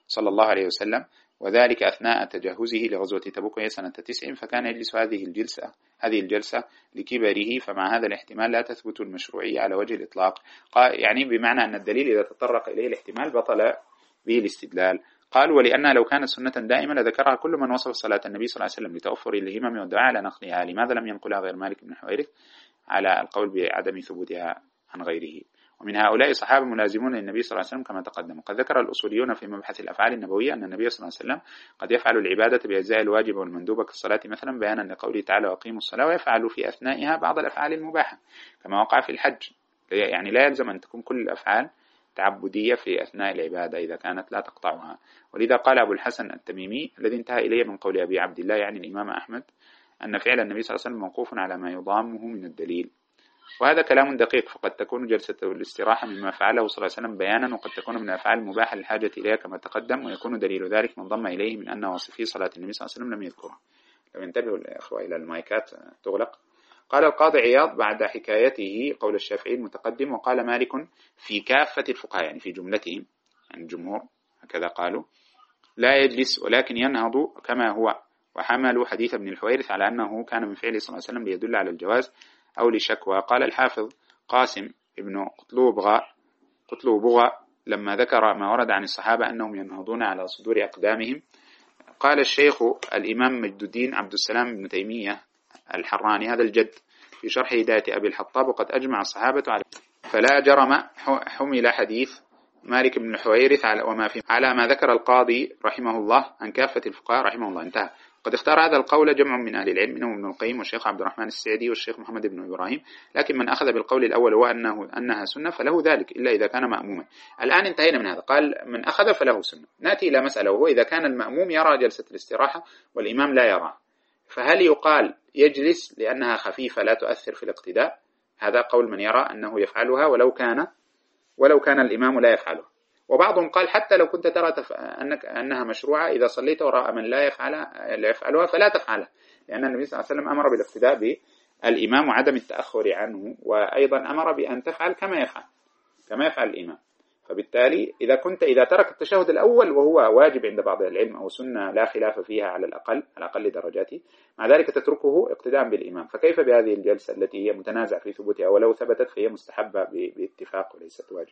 صلى الله عليه وسلم، وذلك أثناء تجهزه لغزوة تبوك وهي سنة تسع، فكان يجلس هذه الجلسة هذه الجلسة لكبره، فمع هذا الاحتمال لا تثبت المشروعية على وجه الإطلاق، يعني بمعنى أن الدليل إذا تطرق إليه الاحتمال بطل به الاستدلال. قال ولأنها لو كانت سنة دائمة لذكرها كل من وصف صلاة النبي صلى الله عليه وسلم لتوفر الهمم والدعاء على نقلها، لماذا لم ينقلها غير مالك بن حويرث على القول بعدم ثبوتها عن غيره؟ ومن هؤلاء صحابة ملازمون للنبي صلى الله عليه وسلم كما تقدم. قد ذكر الأصوليون في مبحث الأفعال النبوية أن النبي صلى الله عليه وسلم قد يفعل العبادة بأجزاء الواجب والمندوبة كالصلاة مثلا، بيانا لقوله تعالى وأقيموا الصلاة، ويفعل في أثنائها بعض الأفعال المباحة كما وقع في الحج. يعني لا يلزم أن تكون كل الأفعال تعبدية في أثناء العبادة إذا كانت لا تقطعها. ولذا قال أبو الحسن التميمي الذي انتهى إليه من قول أبي عبد الله يعني الإمام أحمد أن فعل النبي صلى الله عليه وسلم موقوف على ما يضامه من الدليل، وهذا كلام دقيق، فقد تكون جلسة الاستراحة مما فعله صلى الله عليه وسلم بيانا، وقد تكون من الأفعال المباحة للحاجة إليها كما تقدم، ويكون دليل ذلك من ضم إليه من أن وصفي صلاة النبي صلى الله عليه وسلم لم يذكرها. لو ينتبهوا الأخوة إلى المايكات تغلق. قال القاضي عياض بعد حكايته قول الشافعي المتقدم، وقال مالك في كافة الفقهاء يعني في جملتهم، يعني الجمهور هكذا قالوا، لا يجلس ولكن ينهض كما هو، وحملوا حديث ابن الحويرث على أنه كان من فعله صلى الله عليه وسلم ليدل على الجواز أو لشكوى. قال الحافظ قاسم ابن قطلوبغا قطلوبغا لما ذكر ما ورد عن الصحابة أنهم ينهضون على صدور أقدامهم، قال الشيخ الإمام مجد الدين عبد السلام بن تيمية الحراني هذا الجد في شرح هداية أبي الحطاب، وقد أجمع الصحابة على فلا جرم حمل حديث مالك بن الحويرث على وما في على ما ذكر القاضي رحمه الله عن كافة الفقهاء رحمه الله. انتهى. قد اختار هذا القول جمع من أهل العلم منهم ابن القيم والشيخ عبد الرحمن السعدي والشيخ محمد بن إبراهيم، لكن من أخذ بالقول الأول وأنه أنها سنة فله ذلك إلا إذا كان مأموما. الآن انتهينا من هذا، قال من أخذ فله سنة. نأتي إلى مسألة، وهو إذا كان المأموم يرى جلسة الاستراحة والإمام لا يرى، فهل يقال يجلس لأنها خفيفة لا تؤثر في الاقتداء؟ هذا قول من يرى أنه يفعلها ولو كان ولو كان الإمام لا يفعلها. وبعضهم قال حتى لو كنت ترى تف... أنك أنها مشروعة إذا صليت وراء من لا يفعلها لا يفعلها فلا تفعلها، لأن النبي صلى الله عليه وسلم أمر بالاقتداء بالإمام وعدم التأخر عنه، وأيضا أمر بأن تفعل كما يفعل كما يفعل الإمام. فبالتالي إذا كنت إذا ترك التشهد الأول وهو واجب عند بعض العلم أو سنة لا خلاف فيها على الأقل على أقل درجاته، مع ذلك تتركه اقتداء بالإمام، فكيف بهذه الجلسة التي هي متنازع في ثبوتها، ولو ثبتت فهي مستحبة باتفاق وليست واجب.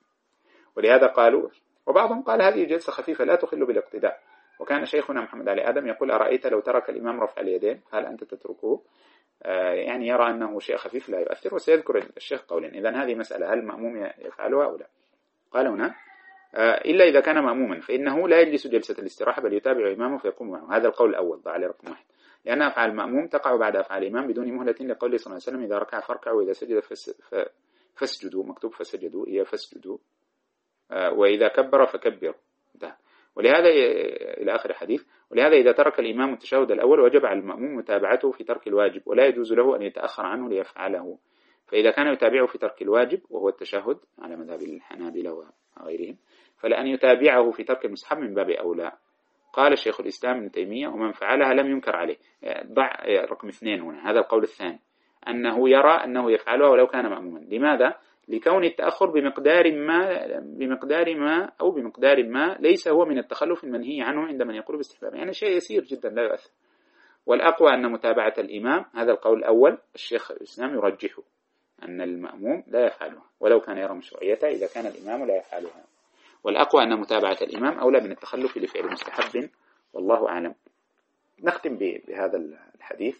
ولهذا قالوا، وبعضهم قال هذه جلسة خفيفة لا تخل بالاقتداء. وكان شيخنا محمد علي آدم يقول أرأيت لو ترك الإمام رفع اليدين هل أنت تتركه؟ آه يعني يرى أنه شيء خفيف لا يؤثر، وسيذكر الشيخ قولين. إذن هذه مسألة هل المأموم يفعلها أو لا؟ قال هنا آه إلا إذا كان مأموما فإنه لا يجلس جلسة الاستراحة بل يتابع إمامه فيقوم معه. هذا القول الأول ضع عليه رقم واحد، لأن أفعال المأموم تقع بعد أفعال الإمام بدون مهلة، لقوله صلى الله عليه وسلم إذا ركع فاركعوا وإذا سجد فاسجدوا، مكتوب فسجدوا هي فاسجدوا، وإذا كبر فكبر. ده. ولهذا إلى آخر الحديث. ولهذا إذا ترك الإمام التشهد الأول وجب على المأموم متابعته في ترك الواجب، ولا يجوز له أن يتأخر عنه ليفعله. فإذا كان يتابعه في ترك الواجب وهو التشهد على مذهب الحنابلة وغيرهم، فلأن يتابعه في ترك المستحب من باب أولى. قال الشيخ الإسلام ابن تيمية ومن فعلها لم ينكر عليه. ضع رقم اثنين هنا، هذا القول الثاني أنه يرى أنه يفعلها ولو كان مأموما. لماذا؟ لكون التأخر بمقدار ما بمقدار ما أو بمقدار ما ليس هو من التخلف المنهي عنه عند من يقول باستحباب، يعني شيء يسير جدا لا يؤثر. والأقوى أن متابعة الإمام، هذا القول الأول الشيخ الإسلام يرجحه أن المأموم لا يفعلها ولو كان يرى مشروعيتها إذا كان الإمام لا يفعلها. والأقوى أن متابعة الإمام أولى من التخلف لفعل مستحب، والله أعلم. نختم بهذا الحديث.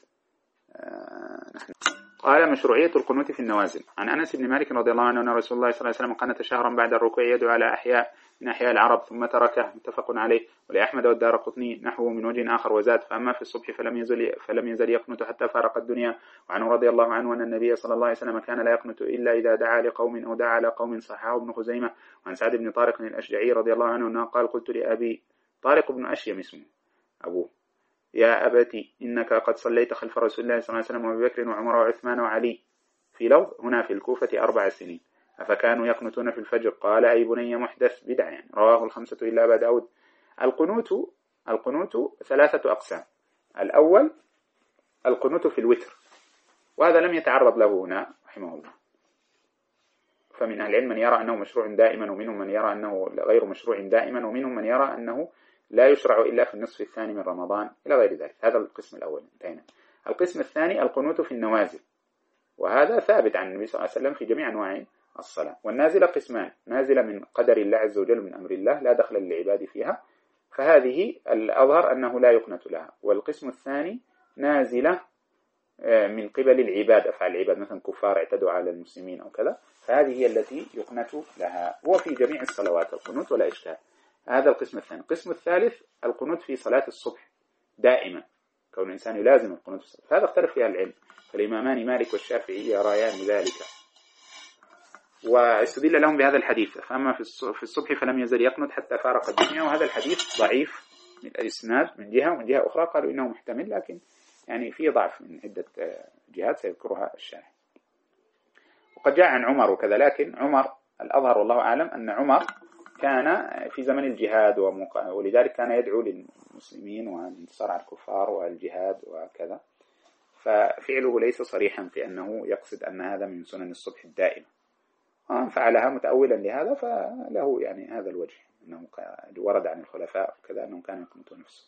آه نحن قال مشروعية القنوت في النوازل. عن أنس بن مالك رضي الله عنه أن رسول الله صلى الله عليه وسلم قنت شهرا بعد الركوع يدعو على أحياء من أحياء العرب ثم تركه، متفق عليه. ولأحمد والدارقطني نحوه من وجه آخر وزاد فأما في الصبح فلم يزل فلم يزل يقنت حتى فارق الدنيا. وعنه رضي الله عنه أن النبي صلى الله عليه وسلم كان لا يقنت إلا إذا دعا لقوم أو دعا على قوم، صححه ابن خزيمة. وعن سعد بن طارق الأشجعي رضي الله عنه أنه قال قلت لأبي طارق بن أشيم اسمه أبوه يا أبتي إنك قد صليت خلف رسول الله صلى الله عليه وسلم وأبي بكر وعمر وعثمان وعلي في لفظ هنا في الكوفة أربع سنين أفكانوا يقنتون في الفجر؟ قال أي بني محدث بدعة، يعني رواه الخمسة إلا أبا داود. القنوت القنوت ثلاثة أقسام. الأول القنوت في الوتر، وهذا لم يتعرض له هنا رحمه الله، فمن أهل العلم من يرى أنه مشروع دائما، ومنهم من يرى أنه غير مشروع دائما، ومنهم من يرى أنه لا يشرع إلا في النصف الثاني من رمضان إلى غير ذلك. هذا القسم الأول انتهينا. القسم الثاني القنوت في النوازل، وهذا ثابت عن النبي صلى الله عليه وسلم في جميع أنواع الصلاة. والنازلة قسمان: نازلة من قدر الله عز وجل من أمر الله لا دخل للعباد فيها، فهذه الأظهر أنه لا يقنت لها. والقسم الثاني نازلة من قبل العباد، أفعال العباد، مثلا كفار اعتدوا على المسلمين أو كذا، فهذه هي التي يقنت لها. هو في جميع الصلوات القنوت ولا إشكال. هذا القسم الثاني. القسم الثالث القنوت في صلاة الصبح دائما، كون الإنسان يلازم القنوت في الصبح، هذا اختلف فيها العلم. فالإمامان مالك والشافعي يريان ذلك، واستدل لهم بهذا الحديث: فأما في الصبح فلم يزل يقنت حتى فارق الدنيا. وهذا الحديث ضعيف من الإسناد من جهة، ومن جهة أخرى قالوا إنه محتمل، لكن يعني فيه ضعف من عدة جهات سيذكرها الشارح. وقد جاء عن عمر وكذا، لكن عمر الأظهر والله أعلم أن عمر كان في زمن الجهاد، ولذلك كان يدعو للمسلمين والانتصار على الكفار والجهاد وكذا، ففعله ليس صريحا في أنه يقصد أن هذا من سنن الصبح الدائمة. فعلها متأولا لهذا، فله يعني هذا الوجه أنه ورد عن الخلفاء وكذا أنهم كانوا يقنطون نفسه.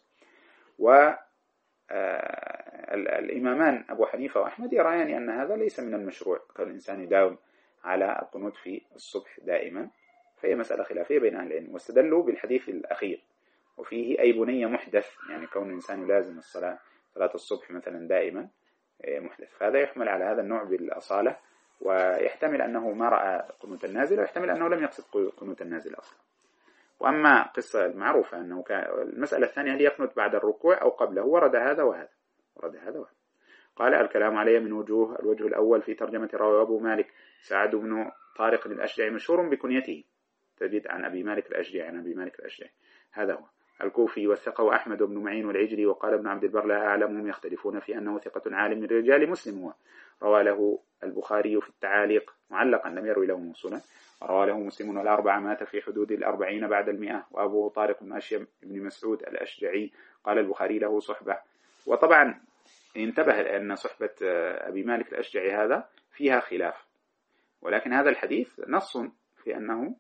والإمامان أبو حنيفة وأحمد يريان أن هذا ليس من المشروع، كان الإنسان يداوم على القنوت في الصبح دائما، فهي مسألة خلافية بين أهل العلم. واستدلوا بالحديث الأخير وفيه أي بنية محدث، يعني كون الإنسان يلازم الصلاة صلاة الصبح مثلا دائما محدث، فهذا يحمل على هذا النوع بالأصالة، ويحتمل أنه ما رأى قنوت النازل، ويحتمل أنه لم يقصد قنوت النازل أصلا. وأما قصة المعروفة أنه كان المسألة الثانية هل يقنت بعد الركوع أو قبله، ورد هذا وهذا، ورد هذا وهذا. قال: الكلام عليه من وجوه. الوجه الأول في ترجمة راوي أبو مالك سعد بن طارق الأشجعي، مشهور بكنيته، تجد عن أبي مالك الأشجعي عن أبي مالك الأشجعي، هذا هو الكوفي. وثقه أحمد بن معين والعجلي. وقال ابن عبد البر: لا أعلمهم يختلفون في أنه ثقة عالم من رجال مسلم. هو روى له البخاري في التعاليق معلقا، لم يروي له موصولا. وروى له مسلم والأربعة، مات في حدود الأربعين بعد المئة. وأبوه طارق بن أشيم بن مسعود الأشجعي، قال البخاري له صحبة. وطبعا انتبه أن صحبة أبي مالك الأشجعي هذا فيها خلاف، ولكن هذا الحديث نص في أنه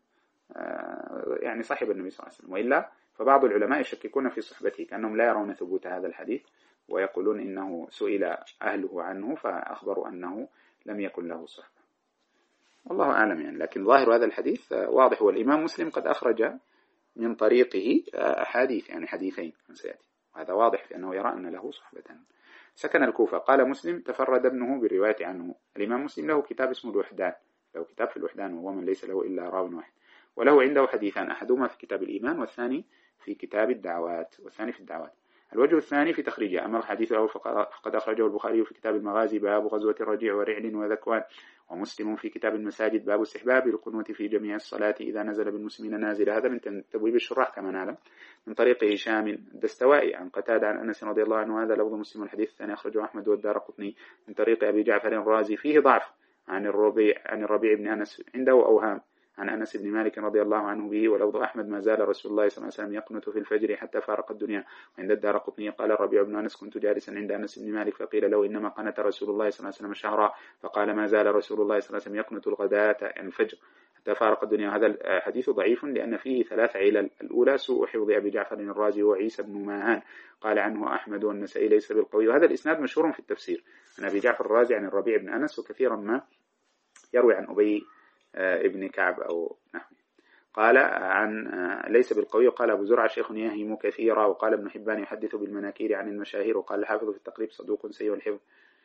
يعني صاحب النبي صلى الله عليه وسلم. وإلا فبعض العلماء يشككون في صحبته، كأنهم لا يرون ثبوت هذا الحديث، ويقولون إنه سئل أهله عنه فأخبروا أنه لم يكن له صحبة. والله أعلم يعني، لكن ظاهر هذا الحديث واضح. والإمام مسلم قد أخرج من طريقه أحاديث، يعني حديثين سيأتي، وهذا واضح في أنه يرى أن له صحبة. سكن الكوفة. قال مسلم: تفرد ابنه بالرواية عنه. الإمام مسلم له كتاب اسمه الوحدان، له كتاب في الوحدان، وهو من ليس له إلا راو واحد. وله عنده حديثان، أحدهما في كتاب الإيمان، والثاني في كتاب الدعوات والثاني في الدعوات. الوجه الثاني في تخريجه. أما الحديث له فقد أخرجه البخاري في كتاب المغازي باب غزوة الرجيع ورعل وذكوان، ومسلم في كتاب المساجد باب استحباب القنوت في جميع الصلاة إذا نزل بالمسلمين نازل. هذا من تبويب الشراح كما نعلم، من طريق هشام الدستوائي عن قتادة عن أنس رضي الله عنه. هذا لفظ مسلم. الحديث الثاني أخرجه أحمد والدارقطني من طريق أبي جعفر الرازي، فيه ضعف عن الربيع عن الربيع بن أنس، عنده أوهام عن أنس بن مالك رضي الله عنه به. ولفظ أحمد: ما زال رسول الله صلى الله عليه وسلم يقنت في الفجر حتى فارق الدنيا. وعند الدارقطني قال الربيع بن أنس: كنت جالسا عند أنس بن مالك فقيل له: إنما قنت رسول الله صلى الله عليه وسلم شهرا، فقال: ما زال رسول الله صلى الله عليه وسلم يقنت الغداة يعني الفجر حتى فارق الدنيا. هذا الحديث ضعيف لأن فيه ثلاث علل. الأولى سوء حفظ أبي جعفر الرازي وعيسى بن ماهان، قال عنه أحمد والنسائي ليس بالقوي. وهذا الإسناد مشهور في التفسير عن أبي جعفر الرازي عن الربيع بن أنس، وكثيرا ما يروي عن أبي ابن كعب أو نحو. قال عن ليس بالقوي. وقال أبو زرعة: شيخ يهم كثيرا. وقال ابن حبان: يحدث بالمناكير عن المشاهير. وقال الحافظ في التقريب: صدوق سيء الحفظ.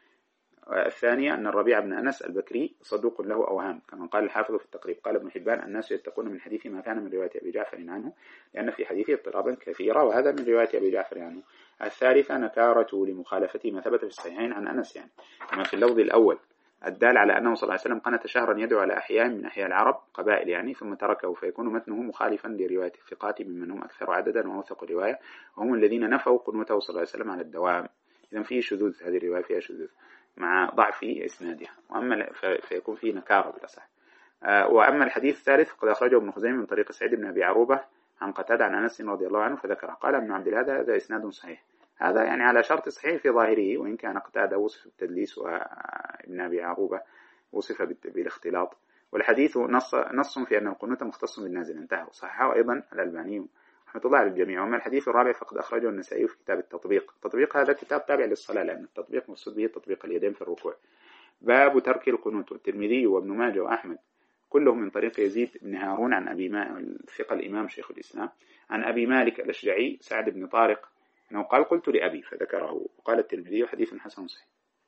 الثانية أن الربيع بن أنس البكري صدوق له أوهام، كما قال الحافظ في التقريب. قال ابن حبان: الناس يتقون من حديث ما كان من رواية أبي جعفر عنه، لأن في حديثه اضطرابا كثيرا، وهذا من رواية أبي جعفر عنه. الثالثة نكارة لمخالفته ما ثبت في الصحيحين عن أنس، يعني كما في اللفظ الأول الدال على أنه صلى الله عليه وسلم قنت شهرا يدعو على أحياء من أحياء العرب قبائل يعني، ثم تركه، فيكون متنه مخالفا لرواية الثقات ممن هم أكثر عددا وأوثق رواية، وهم الذين نفوا قنوته صلى الله عليه وسلم على الدوام. إذن فيه شذوذ، هذه الرواية فيها شذوذ مع ضعف إسنادها، وأما فيكون فيه نكارة بالأصح. وأما الحديث الثالث قد أخرجه ابن خزيمة من طريق سعيد بن أبي عروبة عن قتادة عن أنس رضي الله عنه فذكره. قال ابن عبد الهادي: هذا إسناد صحيح. هذا يعني على شرط صحيح في ظاهره، وإن كان قتادة وصف بالتدليس وابن أبي عروبة وصف بالاختلاط. والحديث نص, نص في أن القنوت مختص بالنازل، انتهى. وصححه أيضا الألباني رحمة الله على الجميع. وأما الحديث الرابع فقد أخرجه النسائي في كتاب التطبيق. التطبيق هذا كتاب تابع للصلاة، لأن التطبيق مقصود به تطبيق اليدين في الركوع. باب ترك القنوت. والترمذي وابن ماجه وأحمد كلهم من طريق يزيد بن هارون عن أبي مالك الثقة الإمام شيخ الإسلام عن أبي مالك الأشجعي سعد بن طارق أنه قال قلت لأبي فذكره. وقال الترمذي حديث حسن صحيح.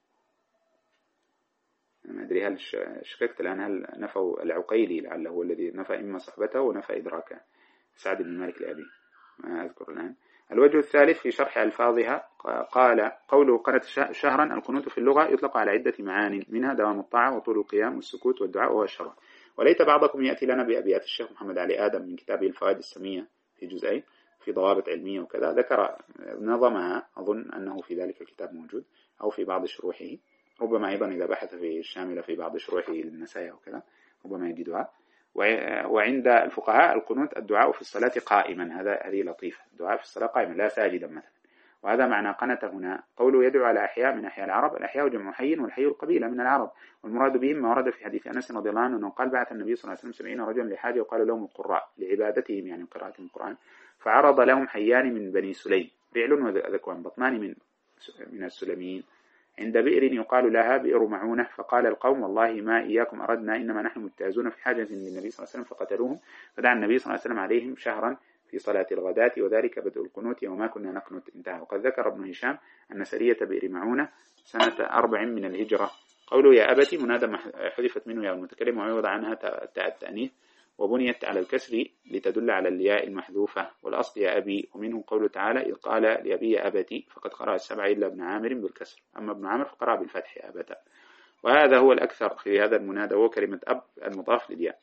ما أدري هل شككت الآن هل نفوا العقيلي لعله هو الذي نفى إما صحبته ونفى إدراكه سعد بن مالك لأبي، ما أذكر الآن. الوجه الثالث في شرح ألفاظها قال قوله قنت شهرا. القنوت في اللغة يطلق على عدة معان منها دوام الطاعة وطول القيام والسكوت والدعاء وهو الشرع. وليت بعضكم يأتي لنا بأبيات الشيخ محمد علي آدم من كتابه الفوائد السمية في جزئين في ضوابط علمية وكذا، ذكر نظمها، أظن أنه في ذلك الكتاب موجود أو في بعض شروحه، ربما أيضا إذا بحث في الشاملة في بعض شروحه للنسايا وكذا ربما يجدها. وعند الفقهاء القنوت الدعاء في الصلاة قائما، هذا هذه لطيفة، الدعاء في الصلاة قائما لا ساجدا مثلا. وهذا معنى قنت هنا. قوله يدعو على أحياء من أحياء العرب. الأحياء جمع حي، والحي القبيلة من العرب، والمراد بهم ما ورد في حديث أنس رضي الله عنه أنه قال بعث النبي صلى الله عليه وسلم سبعين رجلا لحاجة وقال لهم القراء لعبادتهم يعني قراءة القرآن، فعرض لهم حيان من بني سليم رعل وذكوان بطنان من من السلميين عند بئر يقال لها بئر معونة، فقال القوم والله ما إياكم أردنا إنما نحن متازون في حاجة للنبي صلى الله عليه وسلم فقتلوهم، فدعا النبي صلى الله عليه وسلم عليهم شهرا في صلاة الغداة وذلك بدء القنوت وما كنا نقنت، انتهى. وقد ذكر ابن هشام أن سرية بئر معونة سنة أربع من الهجرة. قوله يا أبتي منادى حذفت منه يا المتكلم وعوض عنها تاء التأنيث وبنيت على الكسر لتدل على الياء المحذوفة، والأصل يا أبي. ومنه قوله تعالى إذ قال لأبي يا أبتي فقد قرأ السبع إلا ابن عامر بالكسر، أما ابن عامر فقرأ بالفتح يا أبتا. وهذا هو الأكثر في هذا المنادى وهو كلمة أب المضاف للياء.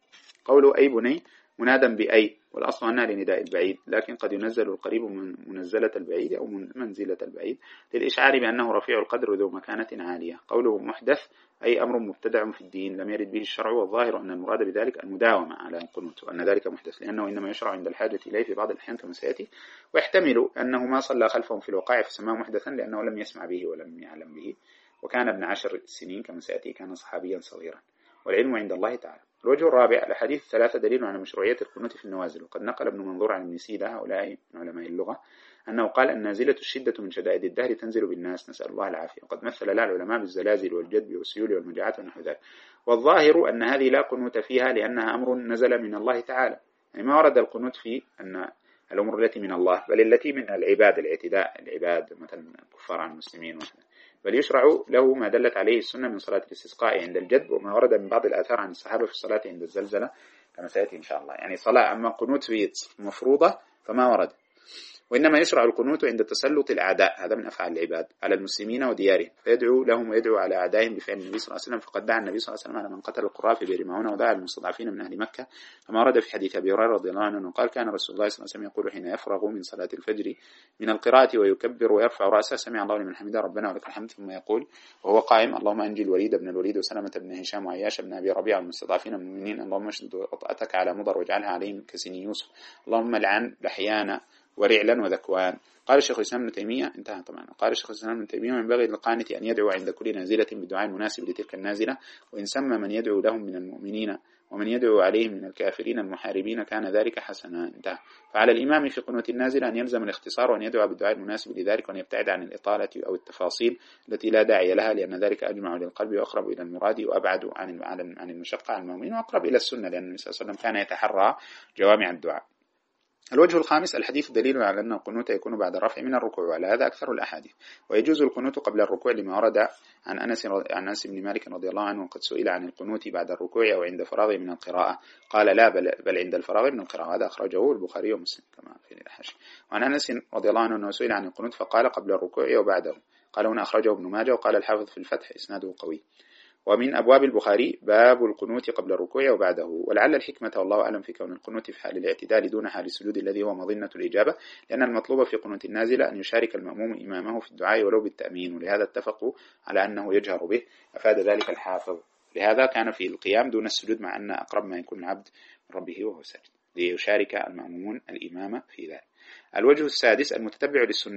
قوله أي بني منادا بأي، والأصل أنها لنداء البعيد، لكن قد ينزل القريب من منزلة البعيد أو من منزلة البعيد للإشعار بأنه رفيع القدر ذو مكانة عالية. قوله محدث أي أمر مبتدع في الدين لم يرد به الشرع، والظاهر أن المراد بذلك المداومة على القنوت، وأن ذلك محدث لأنه إنما يشرع عند الحاجة إليه في بعض الأحيان كما سيأتي. ويحتمل أنه ما صلى خلفهم في الوقائع فسماه محدثا لأنه لم يسمع به ولم يعلم به، وكان ابن عشر سنين كما سيأتي، كان صحابيا صغيرا، والعلم عند الله تعالى. الوجه الرابع الحديث الثلاثة دليل على مشروعية القنوت في النوازل. وقد نقل ابن منظور عن ابن سيدة هؤلاء من علماء اللغة أنه قال النازلة الشدة من شدائد الدهر تنزل بالناس، نسأل الله العافية. وقد مثل لها العلماء بالزلازل والجدب والسيول والمجاعات ونحو ذلك. والظاهر أن هذه لا قنوت فيها لأنها أمر نزل من الله تعالى، يعني ما ورد القنوت في أن الأمور التي من الله بل التي من العباد، الاعتداء العباد مثلا الكفار عن المسلمين مثلا، بل يشرع له ما دلت عليه السنة من صلاة الاستسقاء عند الجدب، وما ورد من بعض الآثار عن الصحابة في الصلاة عند الزلزلة كما سيأتي إن شاء الله. يعني صلاة أما قنوت في مفروضة فما ورد، وإنما يشرع القنوت عند تسلط الأعداء، هذا من أفعال العباد على المسلمين وديارهم، فيدعو لهم ويدعو على أعدائهم بفعل النبي صلى الله عليه وسلم. فقد دعا النبي صلى الله عليه وسلم على من قتل القراء في بئر معونة ودعا المستضعفين من أهل مكة، كما ورد في حديث أبي هريرة رضي الله عنه قال كان رسول الله صلى الله عليه وسلم يقول حين يفرغ من صلاة الفجر من القراءة ويكبر ويرفع رأسه سمع الله لمن حمده ربنا ولك الحمد، ثم يقول وهو قائم اللهم أنجي الوليد بن الوليد وسلمة بن هشام وعياش بن أبي ربيعة والمستضعفين من المؤمنين، اللهم اشدد وطأتك على مضر واجعلها عليهم كسن يوسف، اللهم لعن لحيانا ورعلا وذكوان. قال الشيخ الإسلام ابن تيمية، انتهى طبعا. قال الشيخ الإسلام ابن تيمية ينبغي للقانت أن يدعو عند كل نازلة بالدعاء المناسب لتلك النازلة، وإن سمى من يدعو لهم من المؤمنين ومن يدعو عليهم من الكافرين المحاربين كان ذلك حسنا، انتهى. فعلى الإمام في قنوت النازلة أن يلزم الاختصار وأن يدعو بالدعاء المناسب لذلك، وأن يبتعد عن الإطالة أو التفاصيل التي لا داعي لها، لأن ذلك أجمع للقلب وأقرب إلى المراد وأبعد عن عن المشقة عن المؤمنين وأقرب إلى السنة، لأن النبي صلى الله عليه وسلم كان يتحرى جوامع الدعاء. الوجه الخامس الحديث دليل على أن القنوت يكون بعد الرفع من الركوع، وعلى هذا أكثر الأحاديث. ويجوز القنوت قبل الركوع لما ورد عن أنس عن أنس بن مالك رضي الله عنه قد سئل عن القنوت بعد الركوع أو عند فراغه من القراءة قال لا بل, بل عند الفراغ من القراءة، هذا أخرجه البخاري ومسلم كما في الحاشية. وعن أنس رضي الله عنه أنه سئل عن القنوت فقال قبل الركوع وبعده، قال هنا أخرجه ابن ماجه وقال الحافظ في الفتح إسناده قوي. ومن أبواب البخاري باب القنوت قبل الركوع وبعده. ولعل الحكمة والله أعلم في كون القنوت في حال الاعتدال دون حال السجود الذي هو مظنة الإجابة، لأن المطلوب في قنوت النازلة أن يشارك المأموم إمامه في الدعاء ولو بالتأمين، ولهذا اتفقوا على أنه يجهر به، أفاد ذلك الحافظ. لهذا كان في القيام دون السجود مع أن أقرب ما يكون العبد من ربه وهو ساجد، ليشارك المأمومون الإمام في ذلك. الوجه السادس المتتبع للسنة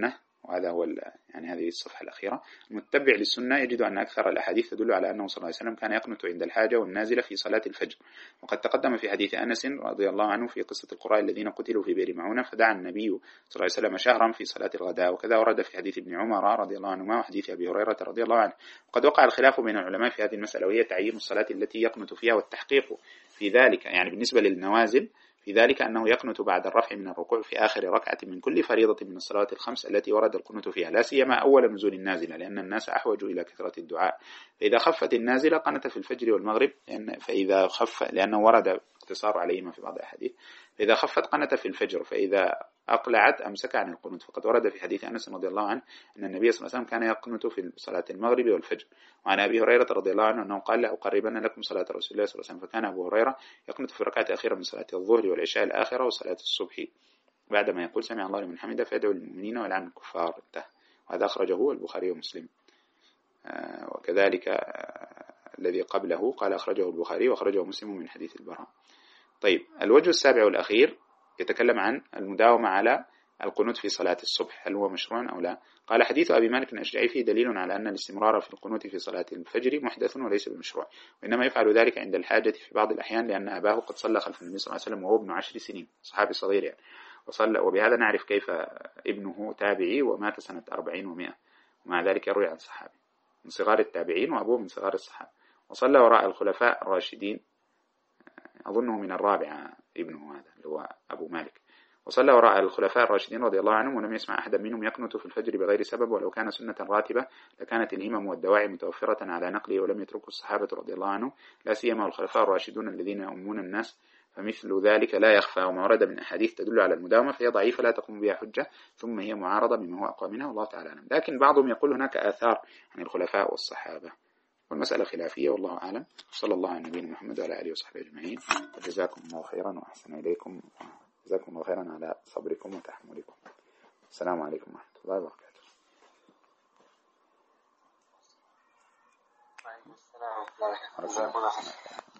وهذا هو يعني هذه الصفحة الأخيرة. المتبع للسنة يجد أن أكثر الأحاديث تدل على أنه صلى الله عليه وسلم كان يقنت عند الحاجة والنازلة في صلاة الفجر. وقد تقدم في حديث أنس رضي الله عنه في قصة القراء الذين قتلوا في بئر معونة فدعا النبي صلى الله عليه وسلم شهرا في صلاة الغداء. وكذا ورد في حديث ابن عمر رضي الله عنهما وحديث أبي هريرة رضي الله عنه. وقد وقع الخلاف بين العلماء في هذه المسألة، وهي تعيين الصلاة التي يقنت فيها والتحقيق في ذلك، يعني بالنسبة للنوازل في ذلك أنه يقنت بعد الرفع من الركوع في آخر ركعة من كل فريضة من الصلوات الخمس التي ورد القنوت فيها، لا سيما أول نزول النازلة، لأن الناس أحوج إلى كثرة الدعاء. فإذا خفت النازلة قنت في الفجر والمغرب، لأن فإذا خف لأنه ورد اقتصار عليهما في بعض الأحاديث، فإذا خفت قنت في الفجر، فإذا أقلعت أمسك عن القنوت. فقد ورد في حديث أنس رضي الله عنه أن النبي صلى الله عليه وسلم كان يقنت في صلاة المغرب والفجر. وعن أبي هريرة رضي الله عنه أنه قال: لأقربن لكم صلاة رسول الله صلى الله عليه وسلم. فكان أبو هريرة يقنت في الركعة الأخيرة من صلاة الظهر والعشاء الآخرة وصلاة الصبح بعدما يقول سمع الله لمن حمده فيدعو للمؤمنين ويلعن الكفار. انتهى. وهذا أخرجه البخاري ومسلم. آه وكذلك آه الذي قبله قال أخرجه البخاري وأخرجه مسلم من حديث البراء. طيب، الوجه السابع والأخير يتكلم عن المداومة على القنوت في صلاة الصبح، هل هو مشروع أو لا؟ قال: حديث أبي مالك الأشجعي فيه دليل على أن الاستمرار في القنوت في صلاة الفجر محدث وليس بمشروع، وإنما يفعل ذلك عند الحاجة في بعض الأحيان، لأن أباه قد صلى خلف النبي صلى الله عليه وسلم وهو ابن عشر سنين، صحابي صغير يعني، وصلى، وبهذا نعرف كيف ابنه تابعي ومات سنة أربعين ومائة، ومع ذلك يروي عن صحابي من صغار التابعين وأبوه من صغار الصحابة، وصلى وراء الخلفاء الراشدين، أظنه من الرابعة ابنه هذا اللي هو أبو مالك، وصلى وراء الخلفاء الراشدين رضي الله عنهم، ولم يسمع أحدا منهم يقنت في الفجر بغير سبب، ولو كان سنة راتبة لكانت الهمم والدواعي متوفرة على نقله، ولم يتركوا الصحابة رضي الله عنهم، لا سيما الخلفاء الراشدون الذين يؤمون الناس، فمثل ذلك لا يخفى. وما ورد من أحاديث تدل على المداومة فهي ضعيفة لا تقوم بها حجة، ثم هي معارضة بما هو أقوى منها، والله تعالى أعلم. لكن بعضهم يقول هناك آثار عن الخلفاء والصحابة، والمسألة خلافية والله أعلم. صلى الله على نبينا محمد وعلى آله وصحبه أجمعين، وجزاكم الله خيرا وأحسن إليكم، جزاكم الله خيرا على صبركم وتحملكم. السلام عليكم ورحمة الله وبركاته. السلام ورحمة الله وبركاته.